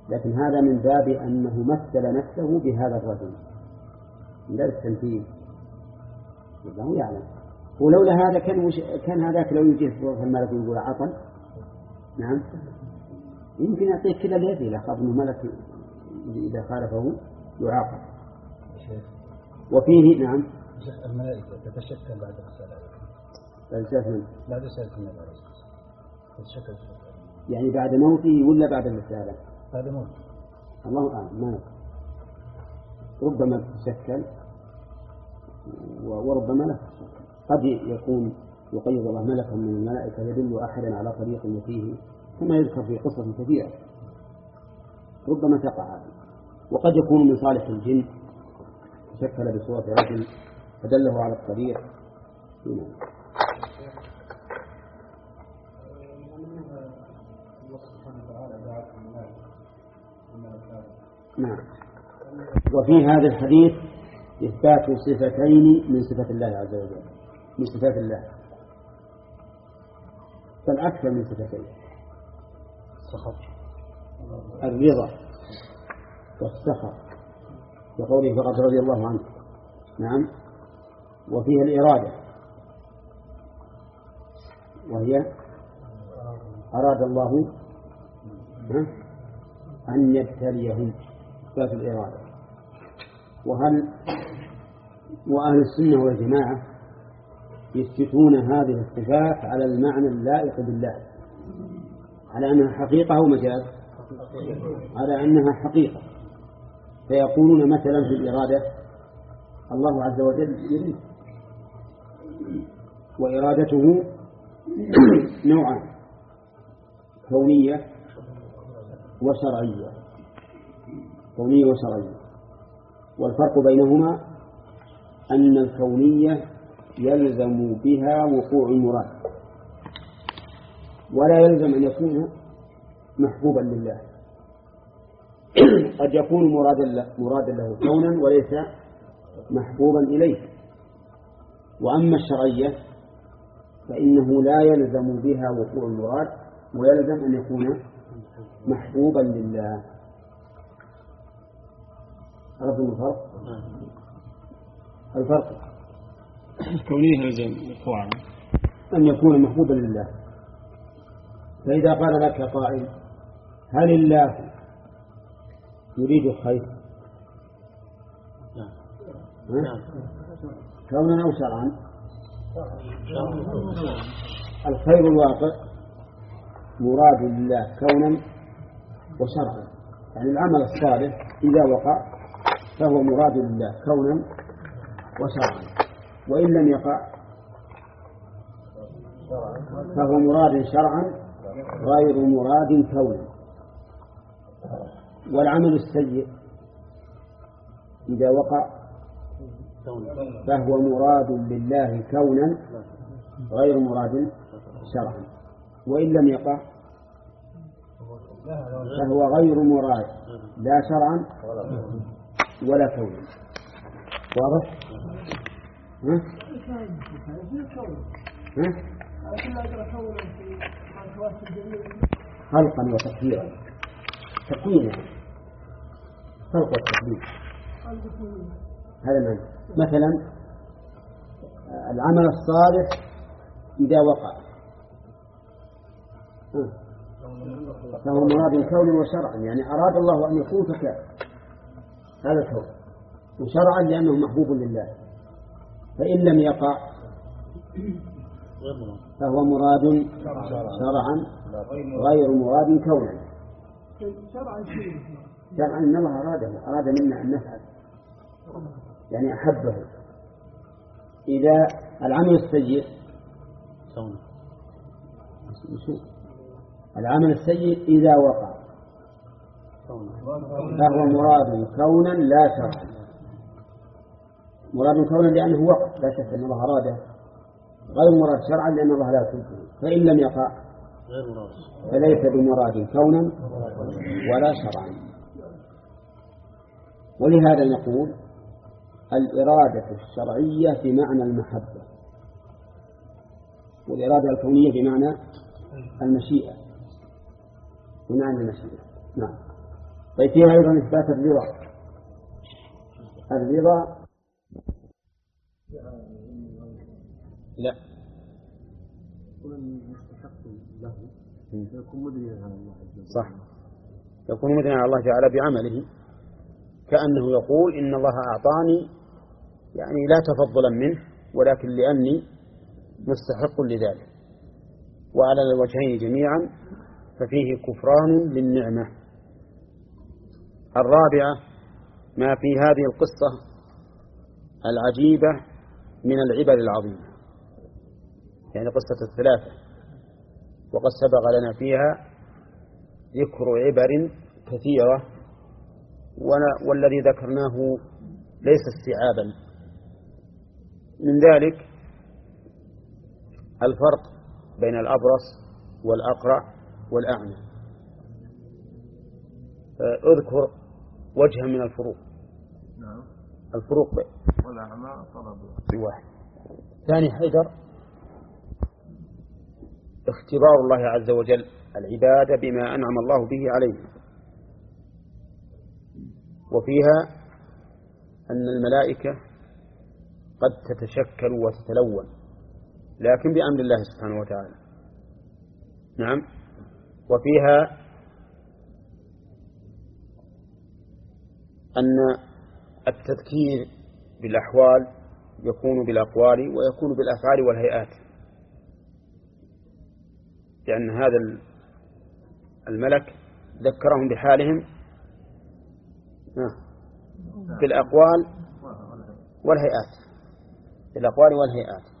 لكن هذا من باب أنه مثل نفسه بهذا الرجل لا التمثيل، الله يعلم. ولولا هذا كان وش... كان هذاك لو يجي في الملك ويقول عطل، نعم يمكن يعطيك كلا اليد إذا خاف أنه ملك إذا خالفه يعاقب. وفيه نعم
الملائكة تتشكل بعد الرسالة بعد رسالة النبي عليه الصلاة والسلام تتشكل
يعني بعد موته ولا بعد الرسالة؟
بعد موته
الله أعلم، ما يقول. ربما تتشكل وربما لا تتشكل. قد يكون يقيض الله ملكا من الملائكة يدل أحدا على طريق فيه كما يذكر في قصص كثيرة، ربما تقع. وقد يكون من صالح الجن تشكل بصورة رجل فدله على الطريق. نعم. وفي هذا الحديث إثبات صفتين من صفات الله عز وجل، من صفات الله، بل أكثر من صفتين: الرضا والسخط، وقوله فقد رضي الله عنه. نعم. وفيها الإرادة، وهي أراد الله أن يبتليهم، ذات الإرادة. وهل وأهل السنة والجماعة يثبتون هذه الصفات على المعنى اللائق بالله، على أنها حقيقة أو مجاز؟ على أنها حقيقة. فيقولون مثلا في الإرادة الله عز وجل يريد، وإرادته نوعان: كونية وشرعية، كونية وشرعية. والفرق بينهما أن الكونية يلزم بها وقوع المراد، ولا يلزم أن يكون محبوبا لله. قد يكون مرادا مرادا له كونا وليس محبوبا إليه. وأما الشرعية فإنه لا يلزم بها وقوع المراد، ويلزم أن يكون محبوبا لله. عرفتم الفرق؟ الفرق
الكونية يلزم وقوعا
أن يكون محبوبا لله. فإذا قال لك قائل: هل الله يريد الخير؟
نعم.
كونا أو شرعا؟ الخير الواقع مراد لله كونا وشرعا، يعني العمل الصالح إذا وقع فهو مراد لله كونا وشرعا، وإن لم يقع فهو مراد شرعا غير مراد كونا. والعمل السيء إذا وقع فهو مراد لله كونا غير مراد شرعا، وإن لم يقع فهو غير مراد لا شرعا ولا كونا. واضح؟ ها؟ ها؟ خلقا وتقديرا، تكوينا، خلق والتقدير، هذا معنى. مثلا العمل الصالح إذا وقع فهو مراد كون وشرعا، يعني أراد الله أن يكون فكان هذا الكون، وشرعا لأنه محبوب لله. فإن لم يقع فهو مراد شرعا غير مراد كونا. شرعا إن الله أراده، أراد منا أن نفعل، يعني أحبه. إذا العمل السيء العمل السيء إذا وقع فهو مراد كونا لا شرعا، مراد كونا لأنه وقع، لا شك أن الله أراده، غير مراد شرعا لأن الله لا يحبه. فإن لم يقع فليس بمراد كونا ولا شرعا. ولهذا نقول الإرادة الشرعية بمعنى المحبة، والإرادة الكونية بمعنى المشيئة، بمعنى المشيئة. نعم.
طيب فيها أيضا إثبات الرضا. الرضا
لا
يكون مدينا على الله عز وجل.
صح، يكون مدينا على الله تعالى بعمله، كأنه يقول إن الله أعطاني يعني لا تفضلا منه ولكن لأني مستحق لذلك. وعلى الوجهين جميعا ففيه كفران للنعمة. الرابعة ما في هذه القصة العجيبة من العبر العظيمة، يعني قصة الثلاثة، وقد سبق لنا فيها ذكر عبر كثيرة، والذي ذكرناه ليس استيعابا. من ذلك الفرق بين الأبرص والأقرع والأعمى. اذكر وجها من الفروق.
نعم.
الفروق
والأعمى طلب
بواحد. ثاني حيدر اختبار الله عز وجل العباد بما أنعم الله به عليهم، وفيها أن الملائكة قد تتشكل وتتلون لكن بأمر الله سبحانه وتعالى. نعم. وفيها أن التذكير بالأحوال يكون بالأقوال ويكون بالأفعال والهيئات، لأن هذا الملك ذكرهم بحالهم بالأقوال والهيئات بالأقوال والهيئات.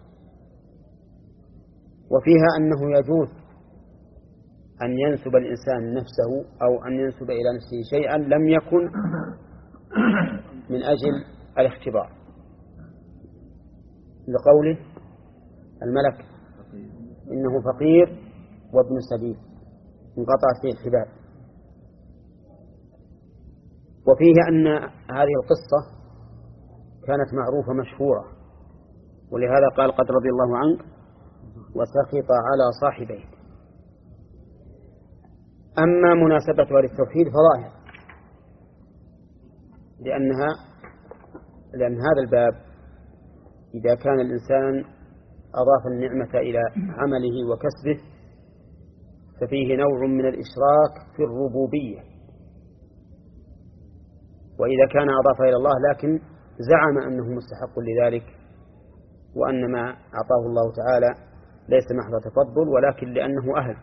وفيها أنه يجوز أن ينسب الإنسان نفسه أو أن ينسب إلى نفسه شيئا لم يكن من أجل الاختبار، لقوله الملك إنه فقير وابن سبيل انقطعت فيه الحبال. وفيه أن هذه القصة كانت معروفة مشهورة، ولهذا قال قد رضي الله عنك وسخط على صاحبيه. أما مناسبتها للتوحيد فظاهر، لأنها لأن هذا الباب إذا كان الإنسان أضاف النعمة إلى عمله وكسبه ففيه نوع من الإشراك في الربوبية، وإذا كان أضاف إلى الله لكن زعم أنه مستحق لذلك وأن ما أعطاه الله تعالى ليس محض تفضل ولكن لأنه أهل،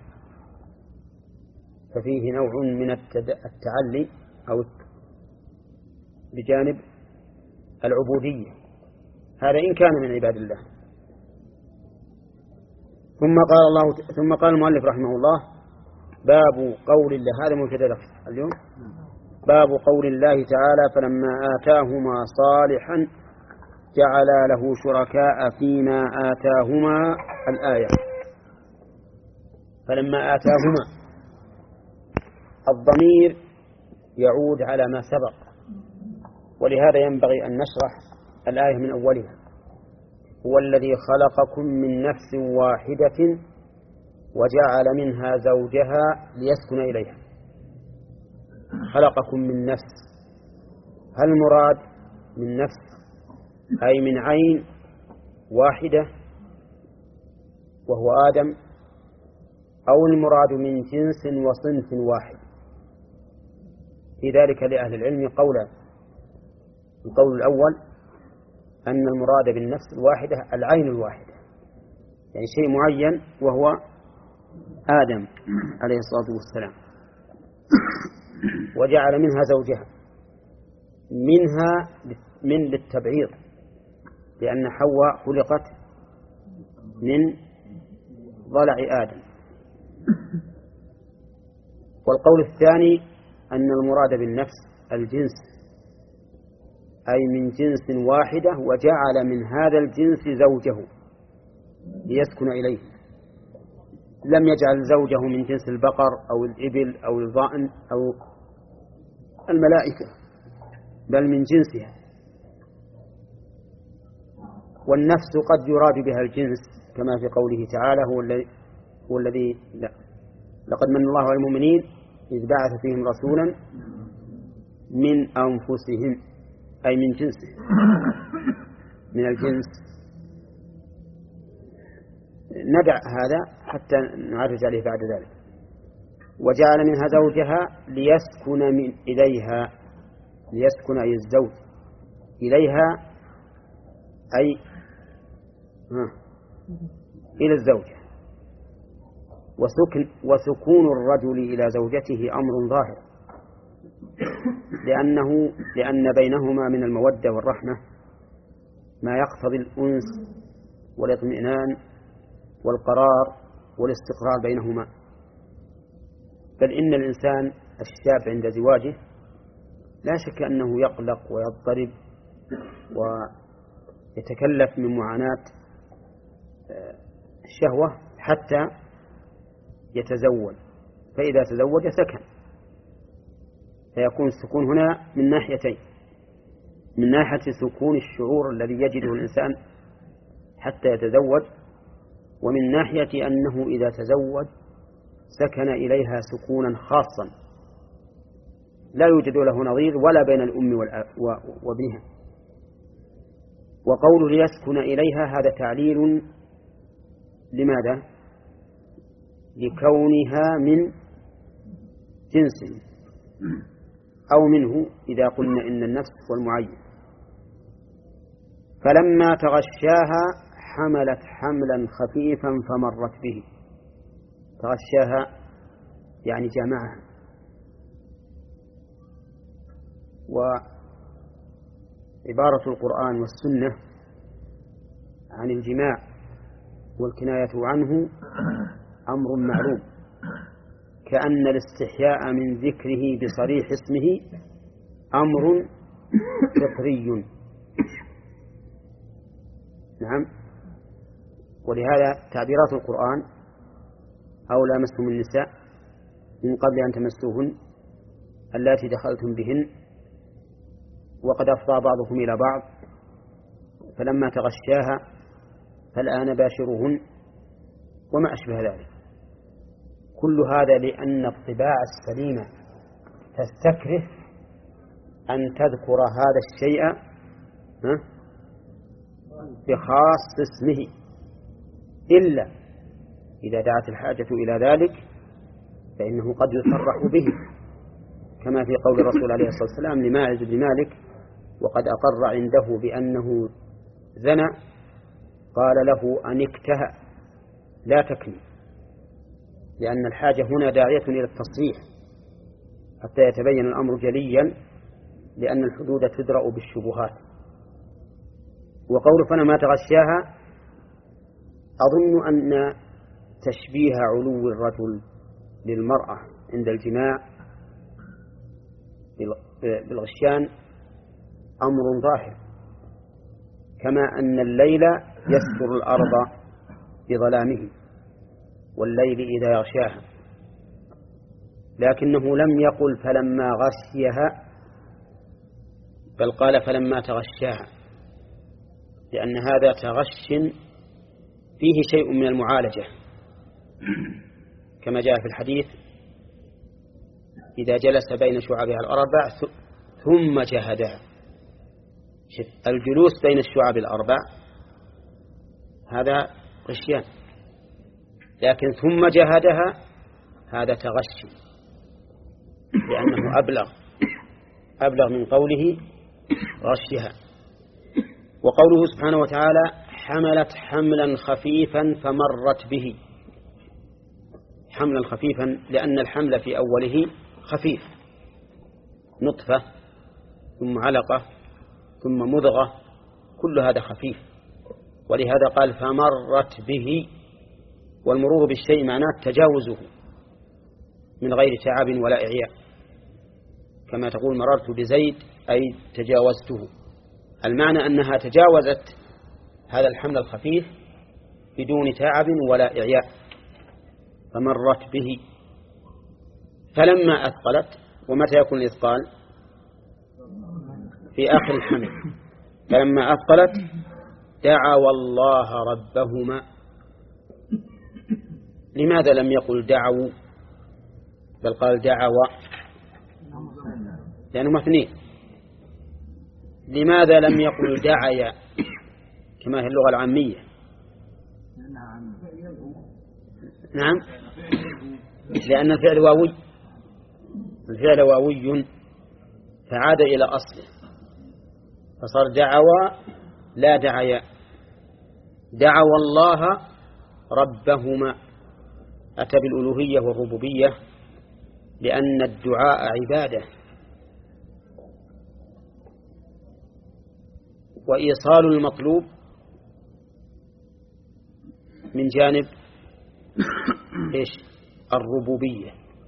ففيه نوع من التعلي أو بجانب العبودية، هذا إن كان من عباد الله. ثم قال الله ثم قال المؤلف رحمه الله باب قول الله، هذا مبتدأ اليوم، باب قول الله تعالى فلما آتاهما صالحا جعل له شركاء فيما آتاهما الآية. فلما آتاهما الضمير يعود على ما سبق، ولهذا ينبغي أن نشرح الآية من أولها. هو الذي خلقكم من نفس واحدة وجعل منها زوجها ليسكن إليها. خلقكم من نفس، هل المراد من نفس أي من عين واحدة وهو آدم، أو المراد من جنس وصنف واحد؟ في ذلك لأهل العلم قولا. القول الأول أن المراد بالنفس الواحدة العين الواحدة، يعني شيء معين وهو آدم عليه الصلاة والسلام، وجعل منها زوجها. منها من للتبعيض، لأن حواء خلقت من ضلع آدم. والقول الثاني أن المراد بالنفس الجنس، أي من جنس واحدة وجعل من هذا الجنس زوجه ليسكن إليه. لم يجعل زوجه من جنس البقر أو الإبل أو الضأن أو الملائكة، بل من جنسها. والنفس قد يراد بها الجنس كما في قوله تعالى هو الذي هو الذي لا لقد من الله على المؤمنين إذ بعث فيهم رسولا من أنفسهم أي من جنسهم من الجنس. ندع هذا حتى نعرج عليه بعد ذلك. وجعل منها زوجها ليسكن من إليها، ليسكن أي الزوج إليها أي إلى الزوجة. وسكن وسكون الرجل إلى زوجته أمر ظاهر، لأنه لأن بينهما من المودة والرحمة ما يقتضي الأنس والاطمئنان والقرار والاستقرار بينهما. بل إن الإنسان الشاب عند زواجه لا شك أنه يقلق ويضطرب ويتكلف من معاناة الشهوة حتى يتزوج، فإذا تزوج سكن، فيكون السكون هنا من ناحيتين: من ناحية سكون الشعور الذي يجده الإنسان حتى يتزوج، ومن ناحية أنه إذا تزوج سكن إليها سكونا خاصا لا يوجد له نظير ولا بين الأم وابنها. وقول ليسكن إليها هذا تعليل لماذا؟ لكونها من جنسه أو منه إذا قلنا إن النفس والمعين. فلما تغشاها حملت حملا خفيفا فمرت به. تغشاها يعني جمعها. وعبارة القرآن والسنة عن الجماع والكناية عنه أمر معلوم، كأن الاستحياء من ذكره بصريح اسمه أمر فطري. نعم. ولهذا تعبيرات القرآن: أو لامستم النساء من قبل أن تمسوهن اللاتي دخلتم بهن وقد أفضى بعضكم إلى بعض فلما تغشاها فالآن باشروهن وما أشبه ذلك. كل هذا لأن الطباع السليمة تستكره أن تذكر هذا الشيء بخاص اسمه، إلا إذا دعت الحاجة إلى ذلك فإنه قد يصرح به، كما في قول الرسول عليه الصلاة والسلام لماعز بن مالك وقد أقر عنده بأنه زنى، قال له أنكتها لا تكني، لأن الحاجة هنا داعية إلى التصريح حتى يتبين الأمر جليا، لأن الحدود تدرأ بالشبهات. وقول فلما تغشاها أظن أن تشبيه علو الرجل للمرأة عند الجماع بالغشيان أمر ظاهر، كما أن الليل يستر الأرض بظلامه والليل إذا يغشاها، لكنه لم يقل فلما غشيها بل قال فلما تغشاها، لأن هذا تغش فيه شيء من المعالجة، كما جاء في الحديث إذا جلس بين شعبها الأربع ثم جهدها. الجلوس بين الشعب الأربع هذا غشيان، لكن ثم جهدها هذا تغشي، لأنه أبلغ أبلغ من قوله غشها. وقوله سبحانه وتعالى حملت حملا خفيفا فمرت به، حملا خفيفا لأن الحمل في أوله خفيف، نطفة ثم علقة ثم مضغة، كل هذا خفيف، ولهذا قال فمرت به. والمرور بالشيء معناه تجاوزه من غير تعب ولا إعياء، كما تقول مررت بزيد أي تجاوزته. المعنى أنها تجاوزت هذا الحمل الخفيف بدون تعب ولا إعياء، فمرت به. فلما أثقلت، ومتى يكون الإثقال؟ في آخر الحمل. فلما أثقلت دعوا الله ربهما. لماذا لم يقل دعوا بل قال دعوا؟ لأنهما اثنين. لماذا لم يقل دعي كما هي اللغة العامية؟ نعم، لأن الفعل واوي، الفعل واوي فعاد إلى أصله فصار دعوى لا دعيا. دعوى الله ربهما، أتى بالألوهية والربوبية لأن الدعاء عبادة، وإيصال المطلوب من جانب إيش؟ الربوبية.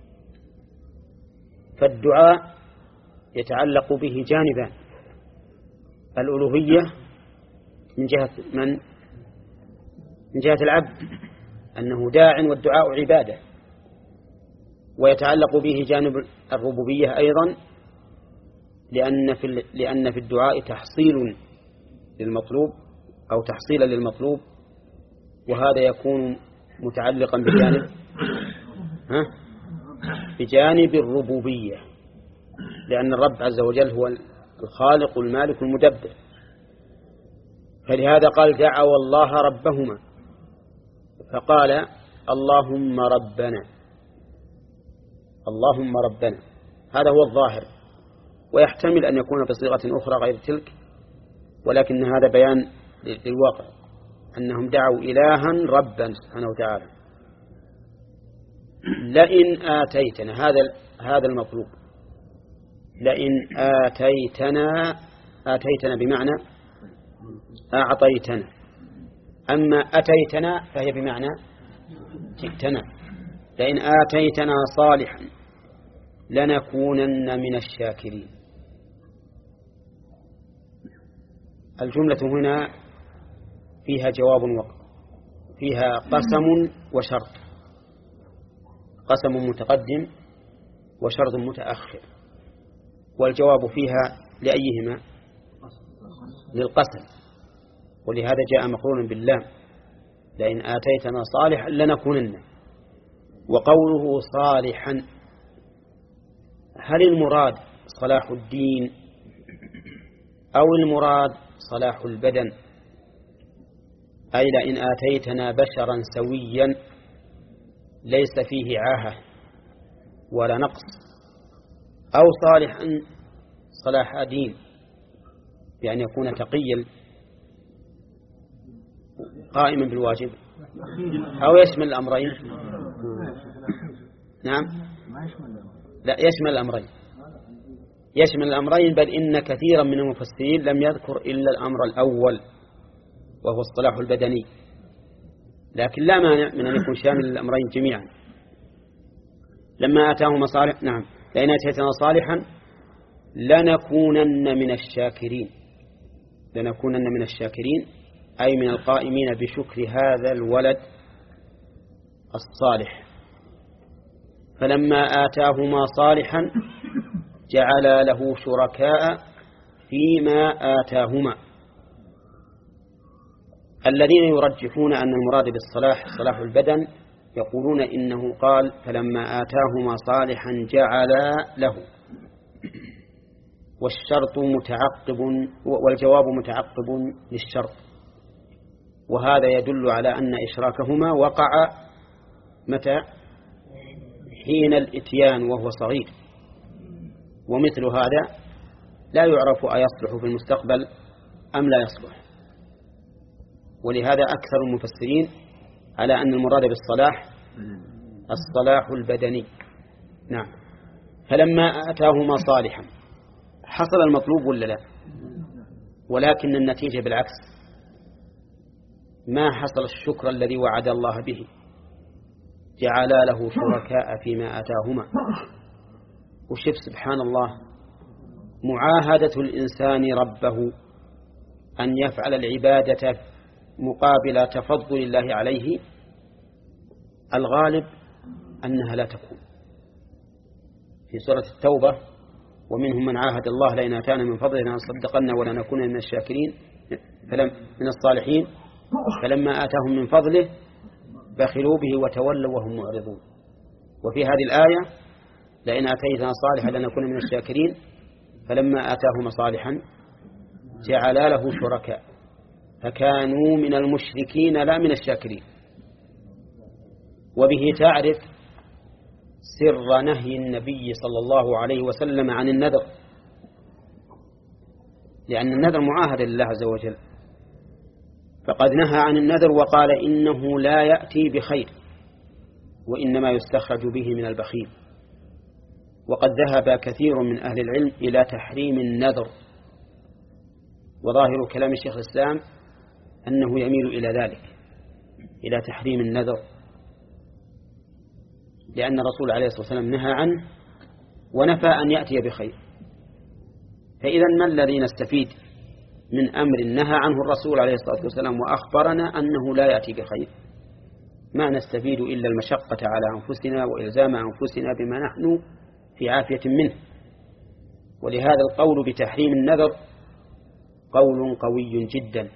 فالدعاء يتعلق به جانبان: الألوهية من جهة من؟ من جهة العبد أنه داع والدعاء عبادة، ويتعلق به جانب الربوبية أيضا لأن في لأن في الدعاء تحصيل للمطلوب أو تحصيلا للمطلوب، وهذا يكون متعلقا بجانب ها بجانب الربوبية، لأن الرب عز وجل هو الخالق المالك المدبر. فلهذا قال دعوا الله ربهما، فقال اللهم ربنا، اللهم ربنا، هذا هو الظاهر، ويحتمل أن يكون بصيغة أخرى غير تلك، ولكن هذا بيان للواقع أنهم دعوا إلها ربا سبحانه وتعالى. لئن آتيتنا، هذا هذا المطلوب، لئن آتيتنا، آتيتنا بمعنى أعطيتنا، أما أتيتنا فهي بمعنى جئتنا. لئن آتيتنا صالحا لنكونن من الشاكرين. الجملة هنا فيها جواب وقت، فيها قسم وشرط، قسم متقدم وشرط متأخر، والجواب فيها لأيهما؟ للقسم، ولهذا جاء مقرون باللام: لئن آتيتنا صالحا لنكونن. وقوله صالحا، هل المراد صلاح الدين أو المراد صلاح البدن؟ أي لئن آتيتنا بشرا سويا ليس فيه عاهة ولا نقص، أو صالحا صلاح دين بأن يكون تقيا قائما بالواجب، أو يشمل الأمرين. نعم، لا، يشمل الأمرين، يشمل الأمرين، بل إن كثيرا من المفسرين لم يذكر إلا الأمر الأول وهو الصلاح البدني، لكن لا مانع من أن يكون شامل الأمرين جميعا. لما آتاهما صالح، نعم، لئن آتيتنا صالحا لنكونن من الشاكرين، لنكونن من الشاكرين أي من القائمين بشكر هذا الولد الصالح. فلما آتاهما صالحا جعل له شركاء فيما آتاهما. الذين يرجحون أن المراد بالصلاح صلاح البدن يقولون إنه قال فلما آتاهما صالحا جعل له، والشرط متعقب والجواب متعقب للشرط، وهذا يدل على أن إشراكهما وقع متى؟ حين الإتيان وهو صغير، ومثل هذا لا يعرف أيصلح في المستقبل أم لا يصلح. ولهذا أكثر المفسرين على أن المراد بالصلاح الصلاح البدني. نعم، فلما آتاهما صالحا حصل المطلوب ولا لا؟ ولكن النتيجة بالعكس، ما حصل الشكر الذي وعد الله به، جعل له شركاء فيما آتاهما. وشف سبحان الله معاهدة الإنسان ربه أن يفعل العبادة مقابل تفضل الله عليه، الغالب أنها لا تكون. في سورة التوبة: ومنهم من عاهد الله لئن آتانا من فضله لنصدقن ولنكون من الشاكرين فلم من الصالحين فلما آتاهم من فضله بخلوا به وتولوا وهم معرضون. وفي هذه الآية: لئن آتيتنا صالحا لنكون من الشاكرين، فلما آتاهما صالحا جعلا له شركاء فكانوا من المشركين لا من الشاكرين. وبه تعرف سر نهي النبي صلى الله عليه وسلم عن النذر، لأن النذر معاهدة لله عز وجل، فقد نهى عن النذر وقال إنه لا يأتي بخير وإنما يستخرج به من البخيل. وقد ذهب كثير من أهل العلم إلى تحريم النذر، وظاهر كلام الشيخ الإسلام أنه يميل إلى ذلك، إلى تحريم النذر، لأن الرسول عليه الصلاة والسلام نهى عنه ونفى أن يأتي بخير. فإذا ما الذي نستفيد من أمر نهى عنه الرسول عليه الصلاة والسلام وأخبرنا أنه لا يأتي بخير؟ ما نستفيد إلا المشقة على أنفسنا وإلزام أنفسنا بما نحن في عافية منه. ولهذا القول بتحريم النذر قول قوي جدا.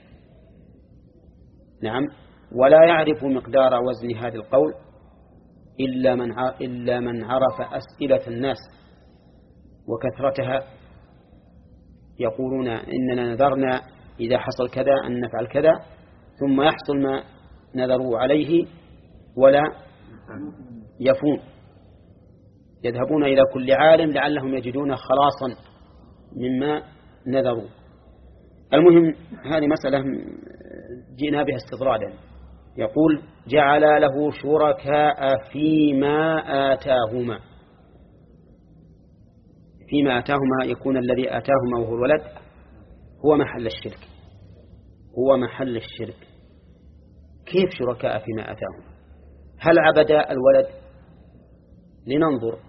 نعم. ولا يعرف مقدار وزن هذا القول إلا من إلا من عرف أسئلة الناس وكثرتها، يقولون إننا نذرنا إذا حصل كذا أن نفعل كذا، ثم يحصل ما نذروا عليه ولا يفون، يذهبون إلى كل عالم لعلهم يجدون خلاصا مما نذروا. المهم هذه مسألة جئنا بها استطرادا. يقول جعل له شركاء فيما آتاهما. فيما آتاهما يكون الذي آتاهما وهو الولد هو محل الشرك، هو محل الشرك. كيف شركاء فيما آتاهما؟ هل عبد الولد؟ لننظر.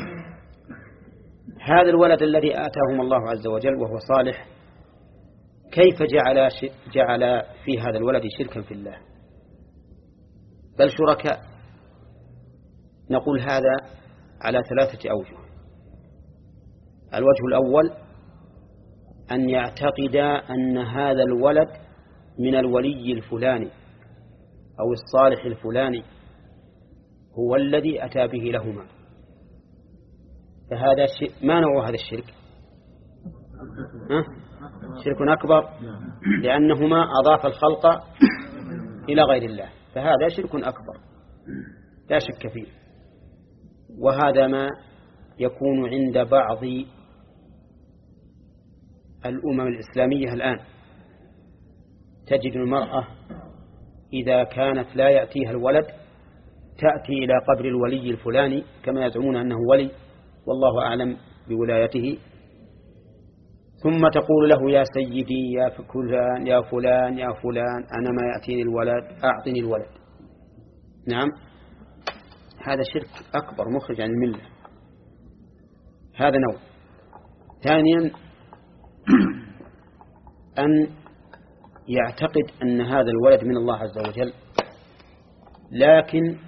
هذا الولد الذي آتاهم الله عز وجل وهو صالح، كيف جعل جعل في هذا الولد شركا في الله، بل شركاء؟ نقول هذا على ثلاثة أوجه. الوجه الأول أن يعتقد أن هذا الولد من الولي الفلاني أو الصالح الفلاني هو الذي أتى به لهما، فهذا ما نوع هذا الشرك؟ ها؟ شرك أكبر، لأنهما أضاف الخلق إلى غير الله، فهذا شرك أكبر لا شك فيه. وهذا ما يكون عند بعض الأمم الإسلامية الآن. تجد المرأة إذا كانت لا يأتيها الولد تأتي إلى قبر الولي الفلاني كما يزعمون أنه ولي والله أعلم بولايته، ثم تقول له يا سيدي يا فلان يا فلان يا فلان أنا ما يأتيني الولد أعطني الولد. نعم، هذا شرك أكبر مخرج عن الملة. هذا نوع. ثانيا أن يعتقد أن هذا الولد من الله عز وجل، لكن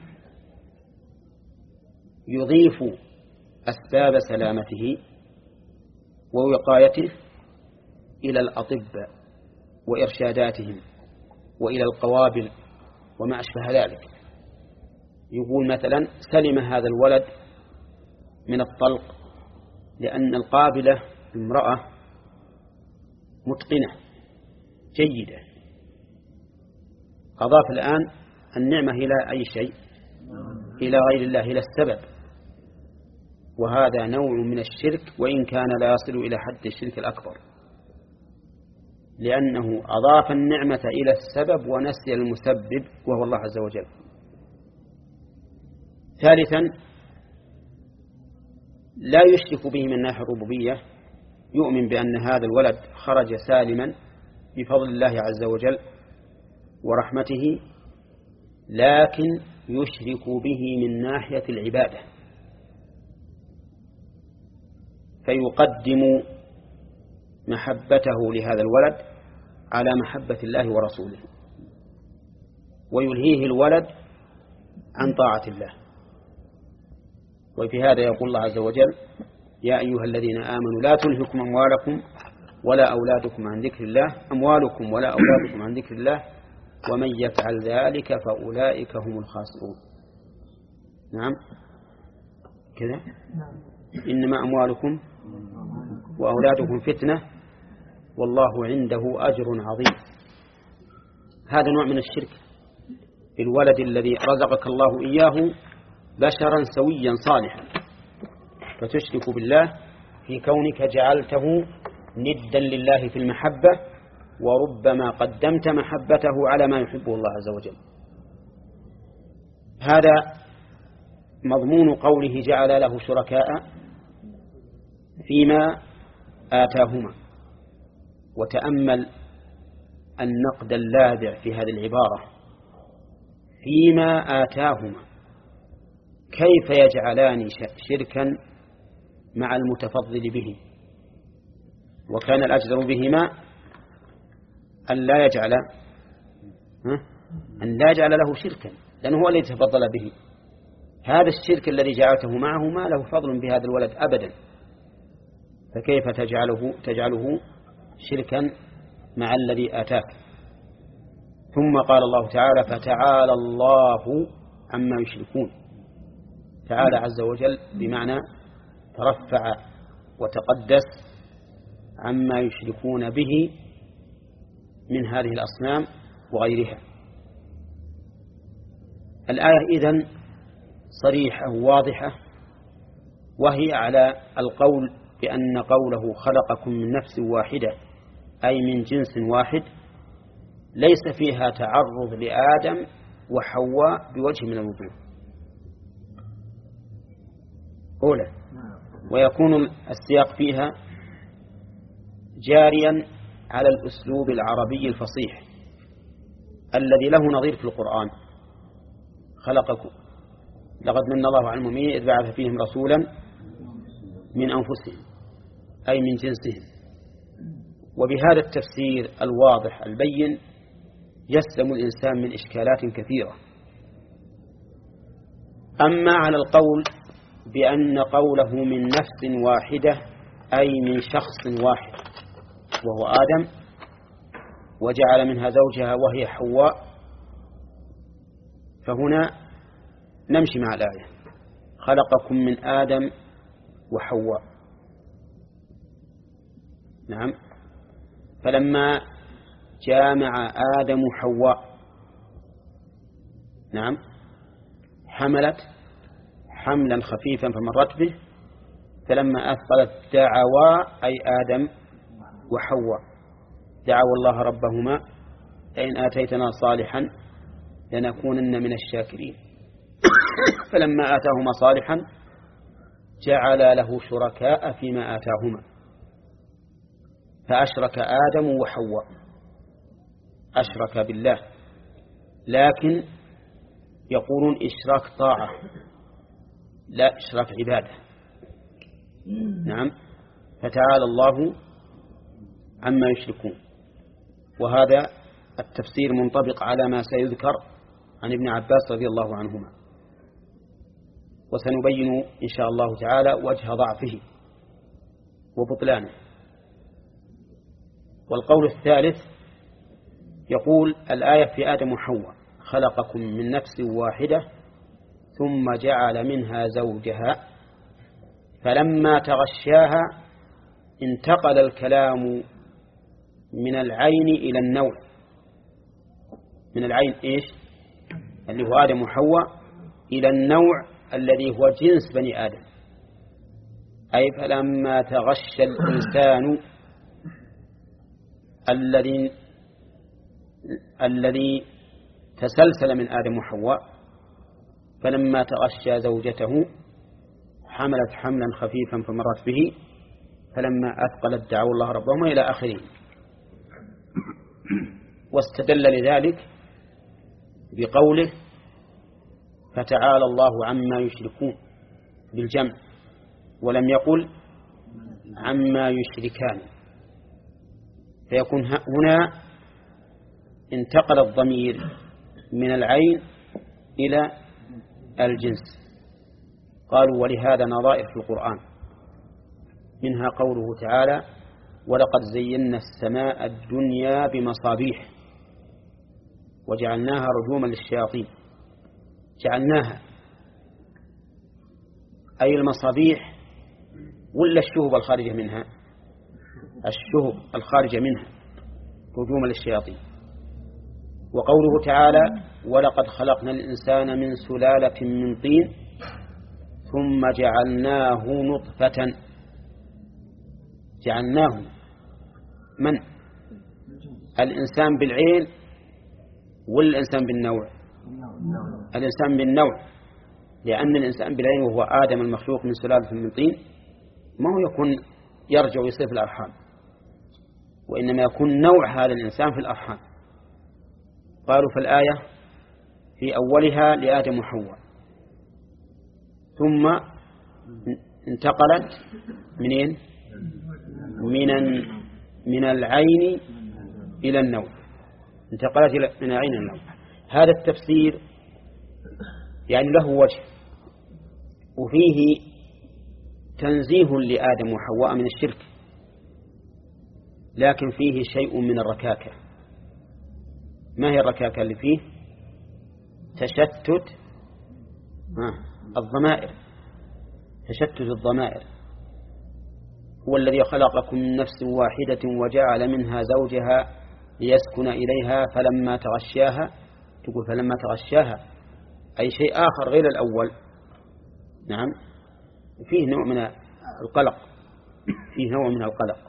يضيف أسباب سلامته ووقايته إلى الأطباء وإرشاداتهم وإلى القوابل وما أشبه ذلك. يقول مثلا سلم هذا الولد من الطلق لأن القابلة امرأة متقنة جيدة. أضاف الآن النعمة إلى أي شيء؟ إلى غير الله، إلى السبب. وهذا نوع من الشرك وإن كان لا يصل إلى حد الشرك الأكبر، لأنه أضاف النعمة إلى السبب ونسي المسبب وهو الله عز وجل. ثالثا لا يشرك به من ناحية الربوبية، يؤمن بأن هذا الولد خرج سالما بفضل الله عز وجل ورحمته، لكن يشرك به من ناحية العبادة، فيقدم محبته لهذا الولد على محبة الله ورسوله، ويلهيه الولد عن طاعة الله. وفي هذا يقول الله عز وجل يا أيها الذين آمنوا لا تلهكم أموالكم ولا أولادكم عن ذكر الله أموالكم ولا أولادكم عن ذكر الله ومن يفعل ذلك فأولئك هم الخاسرون. نعم كذا. إنما أموالكم وأولادكم فتنة والله عنده أجر عظيم. هذا نوع من الشرك، الولد الذي رزقك الله إياه بشرا سويا صالحا، فتشرك بالله في كونك جعلته ندا لله في المحبة، وربما قدمت محبته على ما يحبه الله عز وجل. هذا مضمون قوله جعل له شركاء فيما آتاهما. وتأمل النقد اللاذع في هذه العبارة، فيما آتاهما، كيف يجعلان شركا مع المتفضل به؟ وكان الأجدر بهما أن لا يجعل أن لا يجعل له شركا، لأنه هو الذي تفضل به. هذا الشرك الذي جعلته معه ما له فضل بهذا الولد أبدا، فكيف تجعله تجعله شركا مع الذي آتاك؟ ثم قال الله تعالى فتعالى الله عما يشركون. تعالى عز وجل بمعنى ترفع وتقدس عما يشركون به من هذه الأصنام وغيرها. الآية إذن صريحة واضحة، وهي على القول بأن قوله خلقكم من نفس واحدة أي من جنس واحد ليس فيها تعرض لآدم وحواء بوجه من الوجوه. أولا، ويكون السياق فيها جاريا على الأسلوب العربي الفصيح الذي له نظير في القرآن. خلقكم لقد من الله على المؤمنين إذ بعث فيهم رسولا من أنفسهم أي من جنسهم. وبهذا التفسير الواضح البين يسلم الإنسان من إشكالات كثيرة. أما على القول بأن قوله من نفس واحدة أي من شخص واحد وهو آدم، وجعل منها زوجها وهي حواء، فهنا نمشي مع الآية خلقكم من آدم وحواء. نعم، فلما جامع آدم حواء نعم حملت حملا خفيفا فمرت به، فلما أثقلت دعوا أي آدم وحواء دعوا الله ربهما لئن آتيتنا صالحا لنكونن من الشاكرين. فلما آتاهما صالحا جعل له شركاء فيما آتاهما، فأشرك آدم وحواء، أشرك بالله، لكن يقولون إشراك طاعة لا إشراك عبادة. نعم، فتعالى الله عما يشركون. وهذا التفسير منطبق على ما سيذكر عن ابن عباس رضي الله عنهما، وسنبين إن شاء الله تعالى وجه ضعفه وبطلانه. والقول الثالث يقول الآية في آدم وحواء خلقكم من نفس واحدة ثم جعل منها زوجها فلما تغشاها انتقل الكلام من العين إلى النوع. من العين إيش اللي هو آدم وحواء إلى النوع الذي هو جنس بني آدم، أي فلما تغشى الإنسان الذي الذي تسلسل من آدم وحواء، فلما تغشى زوجته حملت حملا خفيفا فمرت به، فلما أثقلت دعوا الله ربهما إلى آخره. واستدل لذلك بقوله فتعالى الله عما يشركون بالجمع، ولم يقل عما يشركان، فيكون هنا انتقل الضمير من العين إلى الجنس. قالوا ولهذا نظائر في القرآن، منها قوله تعالى ولقد زينا السماء الدنيا بمصابيح وجعلناها رجوما للشياطين. جعلناها أي المصابيح ولا الشهب الخارجة منها؟ الشهب الخارجة منها هجوما للشياطين. وقوله تعالى ولقد خلقنا الإنسان من سلالة من طين ثم جعلناه نطفة. جعلناه من؟ الإنسان بالعين ولا الإنسان بالنوع؟ الإنسان بالنوع، لأن الإنسان بالعين وهو آدم المخلوق من سلالة من طين ما هو يكون يرجع ويصير في الأرحام، وإنما يكون نوع هذا الإنسان في الأرحام. قالوا في الآية في أولها لآدم وحواء، ثم انتقلت منين؟ من من العين إلى النوع، انتقلت من العين إلى النوع. هذا التفسير يعني له وجه، وفيه تنزيه لآدم وحواء من الشرك، لكن فيه شيء من الركاكة. ما هي الركاكة اللي فيه؟ تشتت الضمائر، تشتت الضمائر. هو الذي خلقكم من نفس واحدة وجعل منها زوجها ليسكن إليها فلما تغشاها، تقول فلما تغشاها أي شيء آخر غير الأول. نعم، فيه نوع من القلق، فيه نوع من القلق،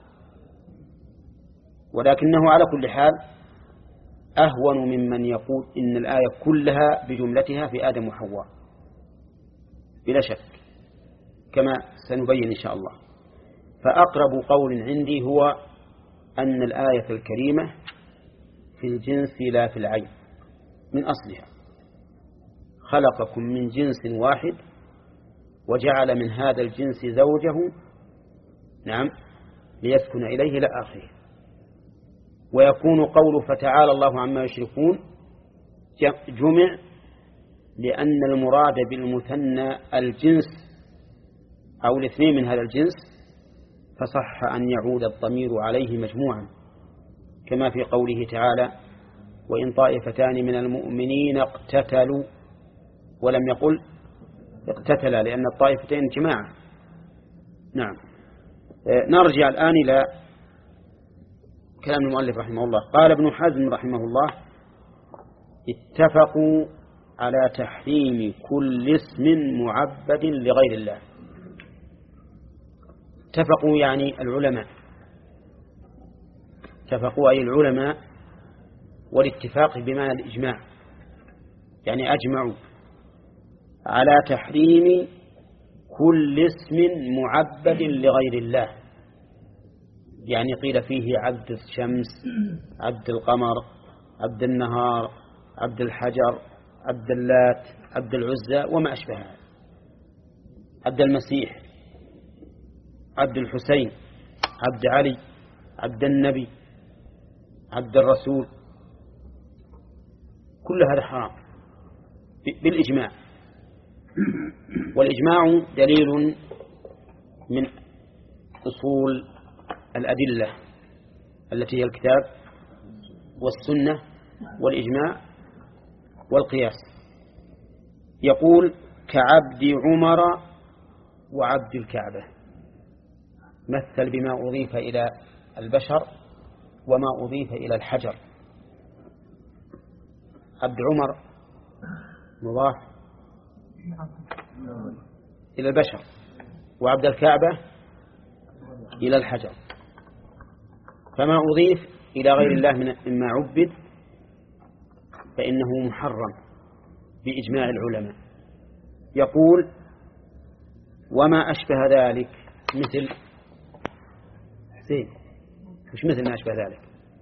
ولكنه على كل حال أهون ممن يقول إن الآية كلها بجملتها في آدم وحواء بلا شك، كما سنبين إن شاء الله. فأقرب قول عندي هو أن الآية الكريمة في الجنس لا في العين من أصلها. خلقكم من جنس واحد وجعل من هذا الجنس زوجه، نعم، ليسكن إليه إلى آخره. ويكون قول فتعالى الله عما يشركون جمع لأن المراد بالمثنى الجنس أو الاثنين من هذا الجنس، فصح أن يعود الضمير عليه مجموعا، كما في قوله تعالى وإن طائفتان من المؤمنين اقتتلوا، ولم يقل اقتتلا لأن الطائفتين جماعة. نعم. نرجع الآن إلى كلام المؤلف رحمه الله. قال ابن حزم رحمه الله اتفقوا على تحريم كل اسم معبد لغير الله. اتفقوا يعني العلماء، اتفقوا أي العلماء، والاتفاق بمعنى الإجماع، يعني أجمعوا على تحريم كل اسم معبد لغير الله. يعني قيل فيه عبد الشمس، عبد القمر، عبد النهار، عبد الحجر، عبد اللات، عبد العزى وما أشبهها، عبد المسيح، عبد الحسين، عبد علي، عبد النبي، عبد الرسول، كل هذا حرام بالإجماع. والإجماع دليل من أصول الأدلة التي هي الكتاب والسنة والإجماع والقياس. يقول كعبد عمر وعبد الكعبة، مثل بما أضيف إلى البشر وما أضيف إلى الحجر. عبد عمر مضاف إلى البشر، وعبد الكعبة إلى الحجر، فما أضيف إلى غير الله مما عبد فإنه محرم بإجماع العلماء. يقول وما أشبه ذلك مثل حسين، مش مثل ما أشبه ذلك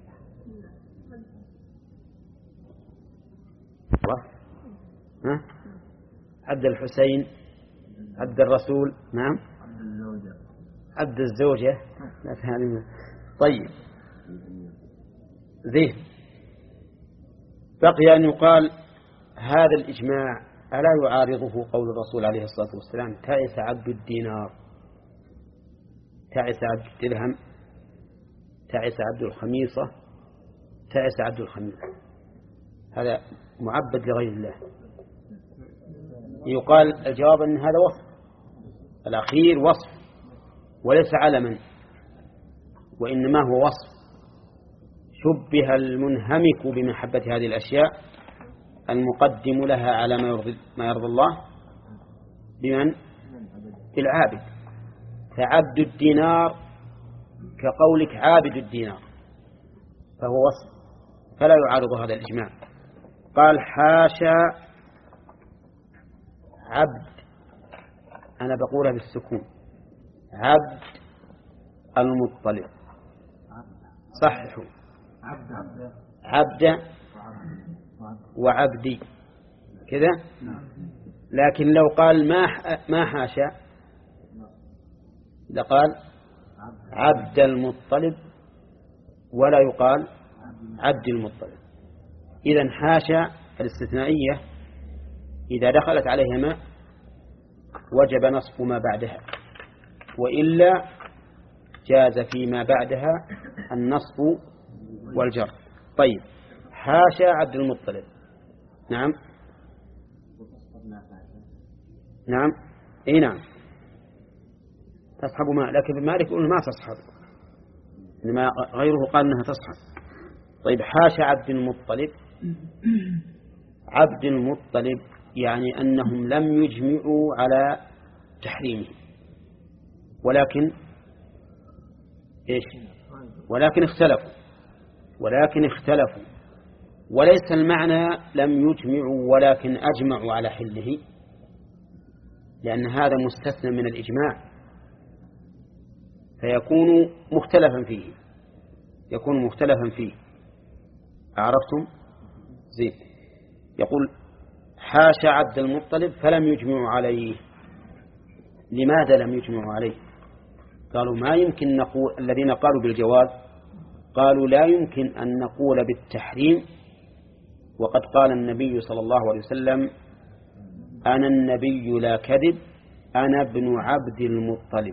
ها؟ عبد الحسين، عبد الرسول، نعم، عبد الزوجة. طيب ذي بقي أن يقال هذا الإجماع ألا يعارضه قول الرسول عليه الصلاة والسلام تعس عبد الدينار، تعس عبد الدرهم، تعس عبد الخميصة، تعس عبد الخميصة. هذا معبد لغير الله. يقال الجواب أن هذا وصف، الأخير وصف وليس علما، وإنما هو وصف شبه المنهمك بمحبة هذه الأشياء المقدم لها على ما يرضي, ما يرضي الله بمن؟ بالعابد. فعبد الدينار كقولك عابد الدينار، فهو وصف فلا يعارض هذا الإجماع. قال حاشا عبد، أنا بقولها بالسكون، عبد المطلب، صححوا عبد وعبدي كذا. لكن لو قال ما ما حاشا لقال عبد المطلب ولا يقال عبد المطلب. إذن حاشا الاستثنائية إذا دخلت عليها ما وجب نصب ما بعدها، وإلا جاز فيما بعدها النصب والجر. طيب حاشا عبد المطلب، نعم نعم اي نعم تصحب ما، لكن ابن مالك يقول ما تصحب، إنما غيره قال انها تصحب. طيب حاشا عبد المطلب، عبد المطلب يعني أنهم لم يجمعوا على تحريمه، ولكن إيش؟ ولكن اختلفوا ولكن اختلفوا وليس المعنى لم يجمعوا ولكن أجمعوا على حله، لأن هذا مستثنى من الإجماع فيكون مختلفا فيه يكون مختلفا فيه أعرفتم؟ زين. يقول حاشا عبد المطلب فلم يجمعوا عليه. لماذا لم يجمعوا عليه؟ قالوا ما يمكن نقول، الذين قالوا بالجواز قالوا لا يمكن أن نقول بالتحريم وقد قال النبي صلى الله عليه وسلم أنا النبي لا كذب أنا ابن عبد المطلب،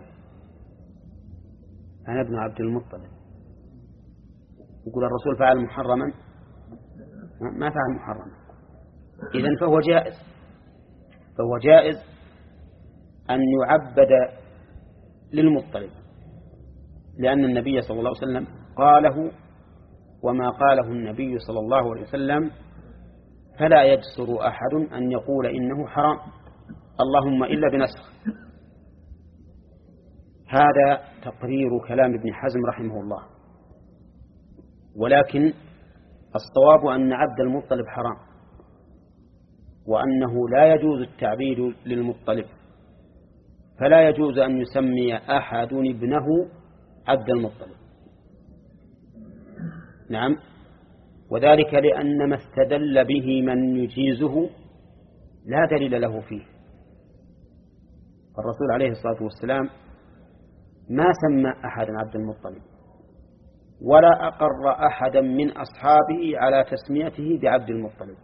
أنا ابن عبد المطلب. يقول الرسول فعل محرما، ما فعل محرما، إذن فهو جائز فهو جائز أن يعبد للمطلب، لأن النبي صلى الله عليه وسلم قاله، وما قاله النبي صلى الله عليه وسلم فلا يجسر أحد أن يقول إنه حرام، اللهم إلا بنسخ. هذا تقرير كلام ابن حزم رحمه الله، ولكن الصواب أن عبد المطلب حرام، وأنه لا يجوز التعبيد للمطلب، فلا يجوز أن يسمي أحد ابنه عبد المطلب. نعم، وذلك لأن ما استدل به من يجيزه لا دليل له فيه. الرسول عليه الصلاة والسلام ما سمى أحد عبد المطلب ولا أقر أحدا من أصحابه على تسميته بعبد المطلب.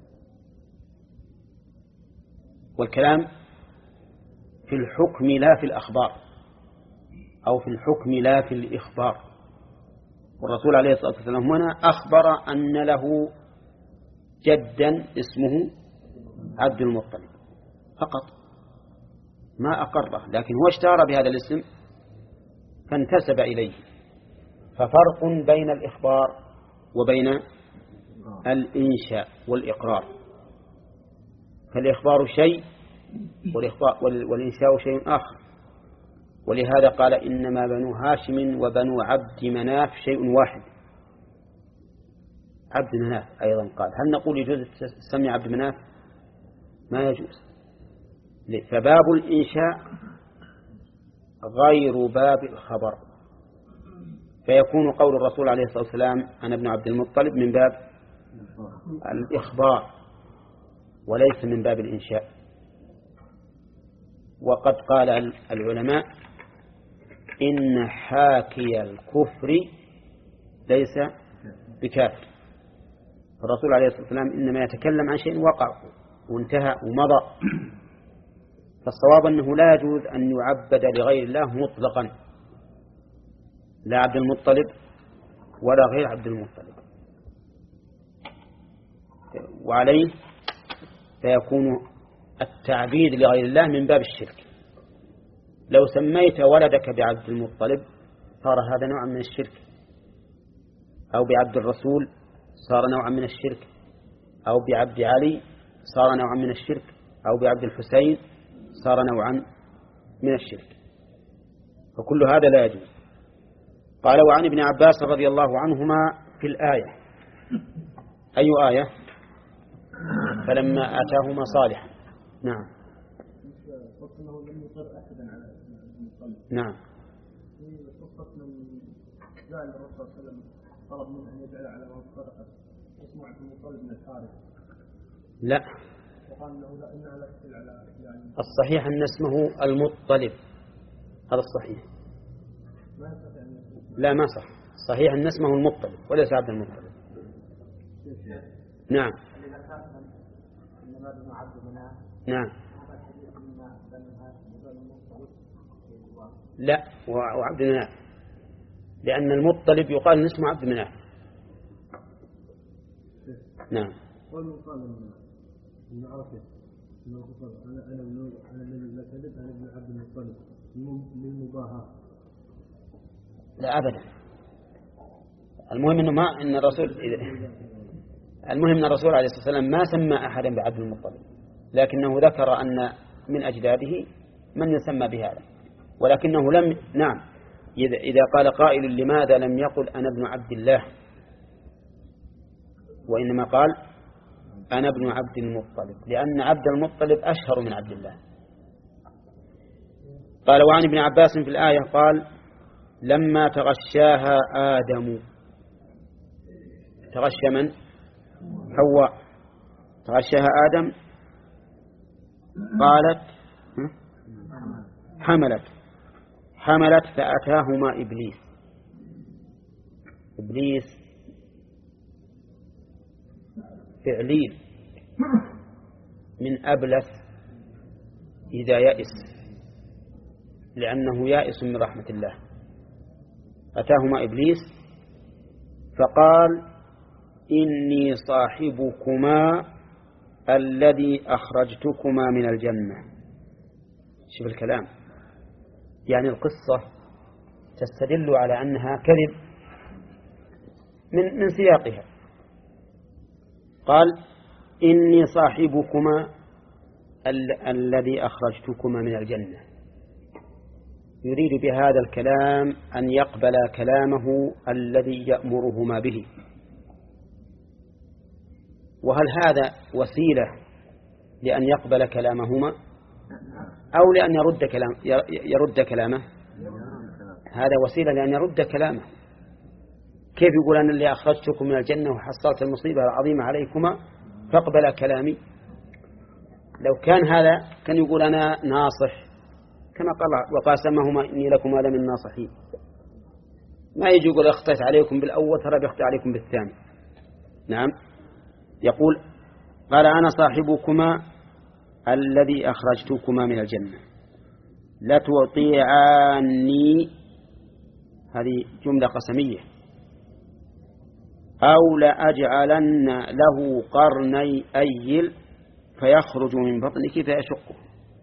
والكلام في الحكم لا في الأخبار، أو في الحكم لا في الإخبار. والرسول عليه الصلاة والسلام هنا أخبر أن له جدا اسمه عبد المطلب فقط، ما أقره، لكن هو اشتهر بهذا الاسم فانتسب إليه. ففرق بين الإخبار وبين الإنشاء والإقرار، فالإخبار شيء والإنشاء شيء آخر. ولهذا قال إنما بنو هاشم وبنو عبد مناف شيء واحد. عبد مناف أيضا قال هل نقول يجوز تسمي عبد مناف؟ ما يجوز، فباب الإنشاء غير باب الخبر، فيكون قول الرسول عليه الصلاة والسلام أنا ابن عبد المطلب من باب الإخبار وليس من باب الإنشاء. وقد قال العلماء إن حاكي الكفر ليس بكافر، الرسول عليه الصلاة والسلام إنما يتكلم عن شيء وقع وانتهى ومضى. فالصواب أنه لا يجوز أن يعبد لغير الله مطلقا، لا عبد المطلب ولا غير عبد المطلب. وعليه فيكون التعبيد لغير الله من باب الشرك. لو سميت ولدك بعبد المطلب صار هذا نوعا من الشرك، أو بعبد الرسول صار نوعا من الشرك، أو بعبد علي صار نوعا من الشرك، أو بعبد الحسين صار نوعا من الشرك، فكل هذا لا يجوز. قال وعن ابن عباس رضي الله عنهما في الآية. أي آية؟ فلما آتاهما صالحا. نعم نعم
جعل الرسول صلى الله عليه وسلم طلب منه أن يجعل على وجه صدقة اسمه عبد المطلب بن الحارث.
لا،
وقال له لا إنها لا تدل على يعني
الصحيح أن اسمه المطلب، هذا الصحيح.
ما يصح يعني
لا ما صح، صحيح أن اسمه المطلب وليس عبد المطلب. نعم نعم لا، وعبد مناف، لأن المطلب يقال إن اسمه عبد مناف. نعم.
قال قال إن عاصم إنه أنا أنا من أنا الذي لا كذب أنا ابن عبد المطلب للمباهاة.
لا أبدا، المهم إنه ما إن الرسول المهم أن الرسول عليه الصلاة والسلام ما سمى أحدا بعبد المطلب، لكنه ذكر أن من أجداده من يسمى بهذا، ولكنه لم. نعم، إذا قال قائل لماذا لم يقل أنا ابن عبد الله، وإنما قال أنا ابن عبد المطلب، لأن عبد المطلب أشهر من عبد الله. قال وعن ابن عباس في الآية قال لما تغشاها آدم. تغشى من؟ حواء. تغشاها آدم قالت حملت حملت فأتاهما إبليس. إبليس فعليل من أبلس إذا يأس، لأنه يائس من رحمة الله. أتاهما إبليس فقال إني صاحبكما الذي أخرجتكما من الجنة. شوف الكلام، يعني القصة تستدل على أنها كذب من من سياقها. قال إني صاحبكما ال الذي أخرجتكما من الجنة، يريد بهذا الكلام أن يقبل كلامه الذي يأمرهما به. وهل هذا وسيلة لأن يقبل كلامهما أو لأن يرد كلام يرد كلامه؟ هذا وسيلة لأن يرد كلامه. كيف يقول أنا اللي أخرجتكم من الجنة وحصلت المصيبة العظيمة عليكما فاقبل كلامي؟ لو كان هذا كان يقول أنا ناصح كما قال وقاسمهما إني لكما لمن الناصحين، ما يجي يقول أخطأت عليكم بالأول ترى بيخطئ عليكم بالثاني. نعم، يقول قال أنا صاحبكما الذي أخرجتكما من الجنة لتطيعاني، هذه جملة قسمية، أو لأجعلن له قرني أيل فيخرج من بطنك فيشقه.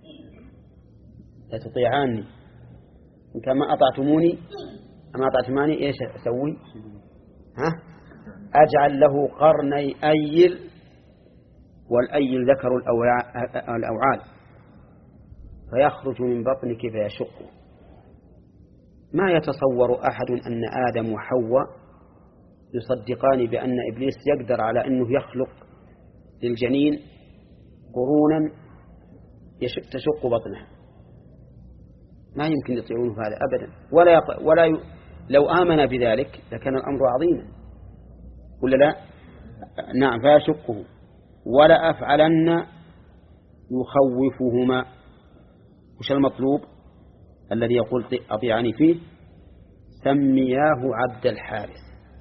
لتطيعاني، إن كان ما أطعتموني أما أطعتماني إيش أسوي؟ ها؟ أجعل له قرني أيل، والأيل ذكر الأوعال، فيخرج من بطنك فيشقه. ما يتصور أحد أن آدم وحواء يصدقان بأن إبليس يقدر على أنه يخلق للجنين قرونا تشق بطنها، ما يمكن يطيعونه هذا أبدا، ولا يق... ولا ي... لو آمن بذلك لكان الأمر عظيما ولا لا؟ نعم، فيشقه. ولا أفعلن يخوفهما. وش المطلوب الذي يقول أطيعني فيه؟ سمياه عبد الحارث.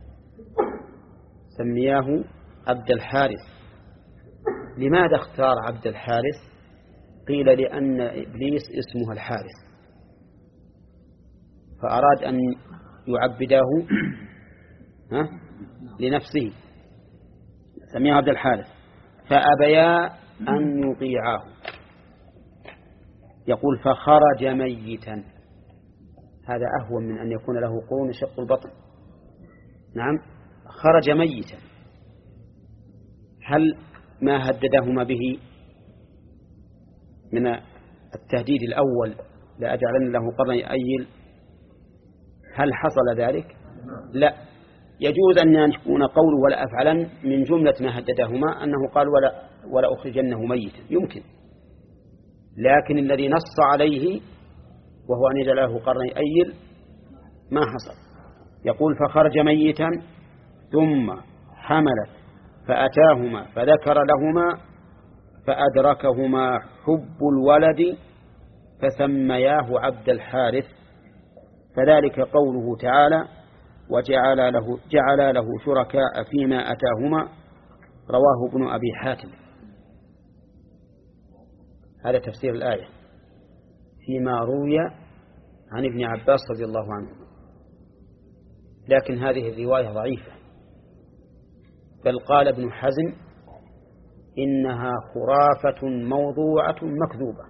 سمياه عبد الحارث. لماذا اختار عبد الحارث؟ قيل لأن إبليس اسمه الحارث، فأراد أن يعبده ها لنفسه، سمياه عبد الحارث، فأبيا أن يطيعاه. يقول فخرج ميتا. هذا أهون من أن يكون له قرون يشق البطن. نعم، خرج ميتا، هل ما هددهما به من التهديد الأول لأجعلن له قرني أيل هل حصل ذلك؟ لا، يجوز أن يكون قول ولا أفعلن من جملة ما هددهما أنه قال ولا, ولا أخرجنه ميتا، يمكن، لكن الذي نص عليه وهو أن يجعل له قرني أيل ما حصل. يقول فخرج ميتا ثم حملت فأتاهما فذكر لهما فأدركهما حب الولد فسمياه عبد الحارث، فذلك قوله تعالى وجعل له, جعل له شركاء فيما أتاهما، رواه ابن أبي حاتم. هذا تفسير الآية فيما روي عن ابن عباس رضي الله عنه، لكن هذه الرواية ضعيفة، بل قال ابن حزم إنها خرافة موضوعة مكذوبة.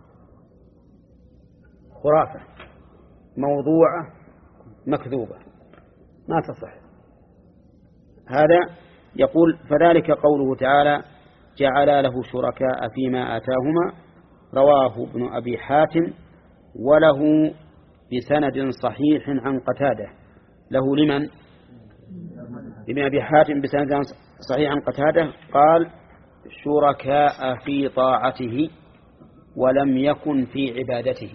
خرافة موضوعة مكذوبة ما تصح. هذا يقول فذلك قوله تعالى جعل له شركاء فيما آتاهما، رواه ابن أبي حاتم وله بسند صحيح عن قتادة. له لمن؟ ابن أبي حاتم بسند صحيح عن قتادة قال شركاء في طاعته ولم يكن في عبادته.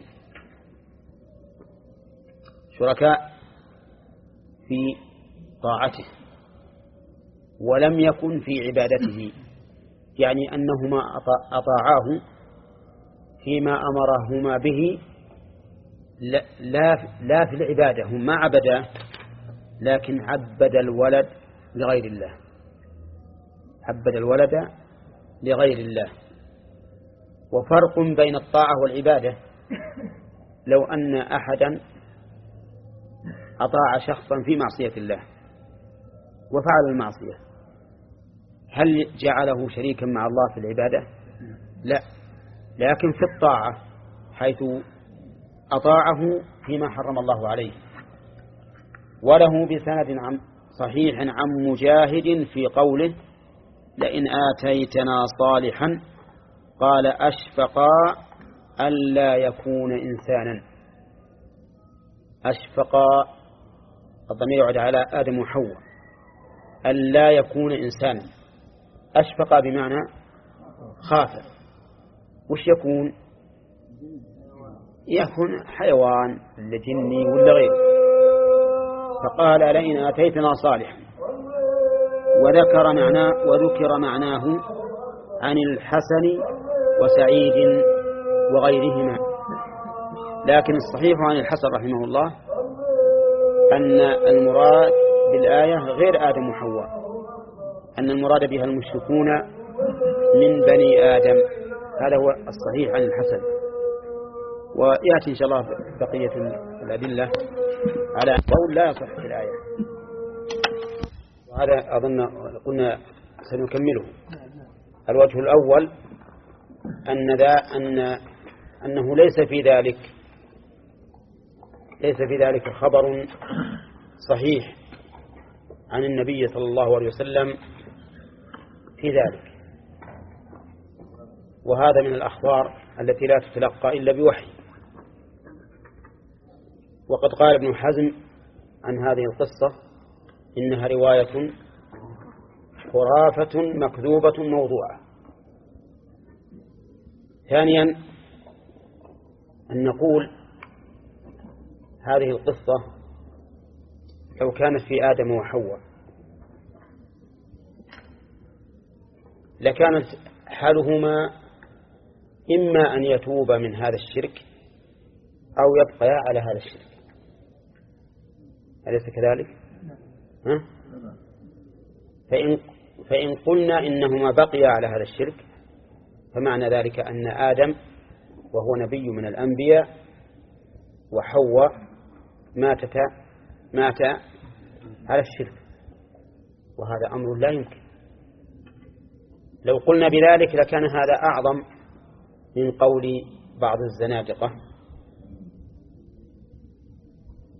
شركاء في طاعته ولم يكن في عبادته، يعني أنهما أطاعاه فيما أمرهما به لا, لا في العبادة، هم ما عبدا لكن عبد الولد لغير الله، عبد الولد لغير الله. وفرق بين الطاعة والعبادة، لو أن أحدا أطاع شخصا في معصية الله وفعل المعصية هل جعله شريكا مع الله في العبادة؟ لا، لكن في الطاعة حيث أطاعه فيما حرم الله عليه. وله بسند عن صحيح عن مجاهد في قوله لئن آتيتنا صالحا قال أشفقا ألا يكون إنسانا. أشفقا الضمير يعود على آدم وحواء، ألا يكون إنسانا. أشفقا بمعنى خاف، وش يكون؟ يكون حيوان لجني ولا غيره. فقال لئن آتيتنا صالحا، وذكر معناه وذكر معناه عن الحسن وسعيد وغيرهما، لكن الصحيح عن الحسن رحمه الله أن المراد بالآية غير آدم وحواء، أن المراد بها المشركون من بني آدم. هذا هو الصحيح عن الحسن. ويأتي إن شاء الله بقية الأدلة على قول لا يصح في الآية، وهذا أظن قلنا سنكمله. الوجه الأول أن ذا أن أنه ليس في ذلك ليس في ذلك خبر صحيح عن النبي صلى الله عليه وسلم في ذلك، وهذا من الأخبار التي لا تتلقى إلا بوحي. وقد قال ابن حزم عن هذه القصة إنها رواية خرافة مكذوبة موضوعة. ثانيا أن نقول هذه القصة لو كانت في آدم وحواء لكانت حالهما إما أن يتوب من هذا الشرك أو يبقى على هذا الشرك، أليس كذلك؟ ها؟ فإن, فإن قلنا إنهما بقيا على هذا الشرك فمعنى ذلك أن آدم وهو نبي من الأنبياء وحواء ماتتا مات على الشرك، وهذا أمر لا يمكن. لو قلنا بذلك لكان هذا أعظم من قول بعض الزنادقة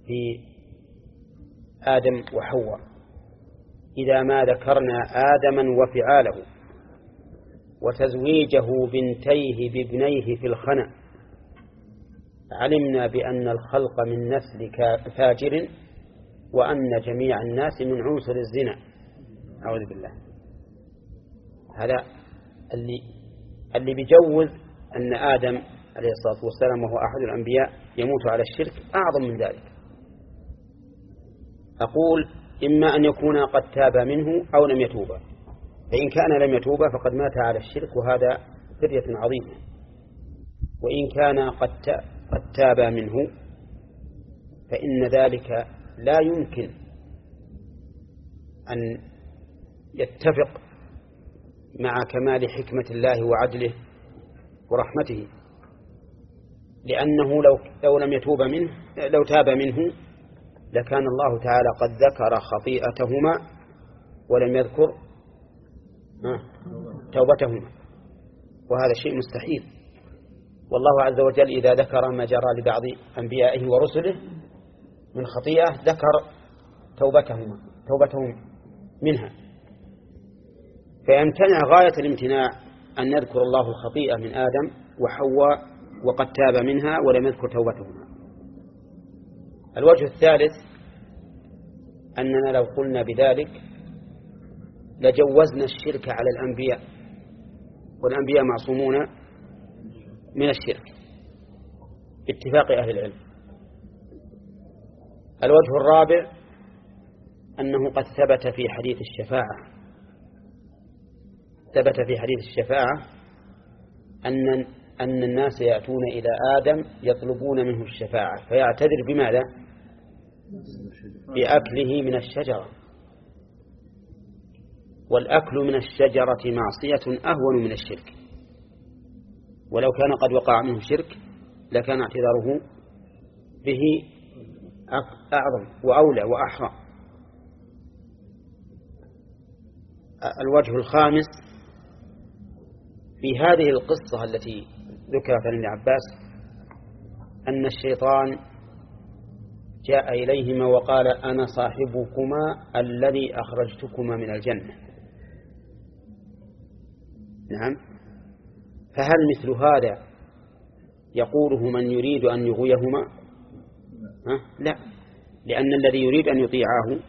في آدم وحواء إذا ما ذكرنا آدما وفعاله وتزويجه بنتيه بابنيه في الخنا علمنا بأن الخلق من نسل فاجر وأن جميع الناس من عنصر الزنا. أعوذ بالله. هذا اللي اللي بيجوز أن آدم عليه الصلاة والسلام وهو أحد الأنبياء يموت على الشرك أعظم من ذلك. أقول إما أن يكون قد تاب منه أو لم يتوبا، فإن كان لم يتوبا فقد مات على الشرك وهذا فرية عظيمة، وإن كان قد قد تاب منه فإن ذلك لا يمكن أن يتفق مع كمال حكمة الله وعدله ورحمته، لأنه لو لو لم يتوب منه لو تاب منه لكان الله تعالى قد ذكر خطيئتهما ولم يذكر توبتهما، وهذا شيء مستحيل. والله عز وجل إذا ذكر ما جرى لبعض أنبيائه ورسله من خطيئة ذكر توبتهما توبتهم منها، فيمتنع غاية الامتناع أن يذكر الله الخطيئة من آدم وحواء وقد تاب منها ولم يذكر توبتهما. الوجه الثالث أننا لو قلنا بذلك لجوزنا الشرك على الأنبياء، والأنبياء معصومون من الشرك باتفاق أهل العلم. الوجه الرابع أنه قد ثبت في حديث الشفاعة ثبت في حديث الشفاعة أن أن الناس يأتون إلى آدم يطلبون منه الشفاعة فيعتذر بماذا؟ بأكله من الشجرة، والأكل من الشجرة معصية أهون من الشرك، ولو كان قد وقع منه شرك لكان اعتذاره به أعظم وأولى وأحرى. الوجه الخامس في هذه القصة التي ذكرت عن ابن عباس أن الشيطان جاء إليهما وقال أنا صاحبكما الذي أخرجتكما من الجنة. نعم، فهل مثل هذا يقوله من يريد أن يغويهما؟ ها؟ لا، لأن الذي يريد أن يطيعه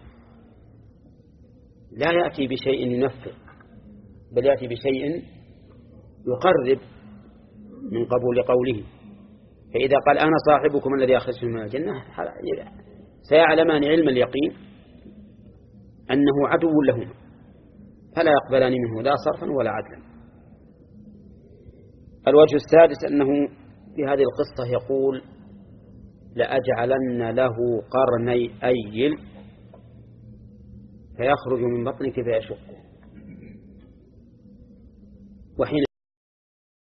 لا يأتي بشيء ينفر، بل يأتي بشيء يقرب من قبول قوله. فإذا قال أنا صاحبكم الذي أخرجتكم من الجنة سيعلمان علم اليقين أنه عدو لهم فلا يقبلان منه لا صرفا ولا عدلا. الوجه السادس أنه في هذه القصة يقول لأجعلن له قرني أيل فيخرج من بطنك فيشقه، وحين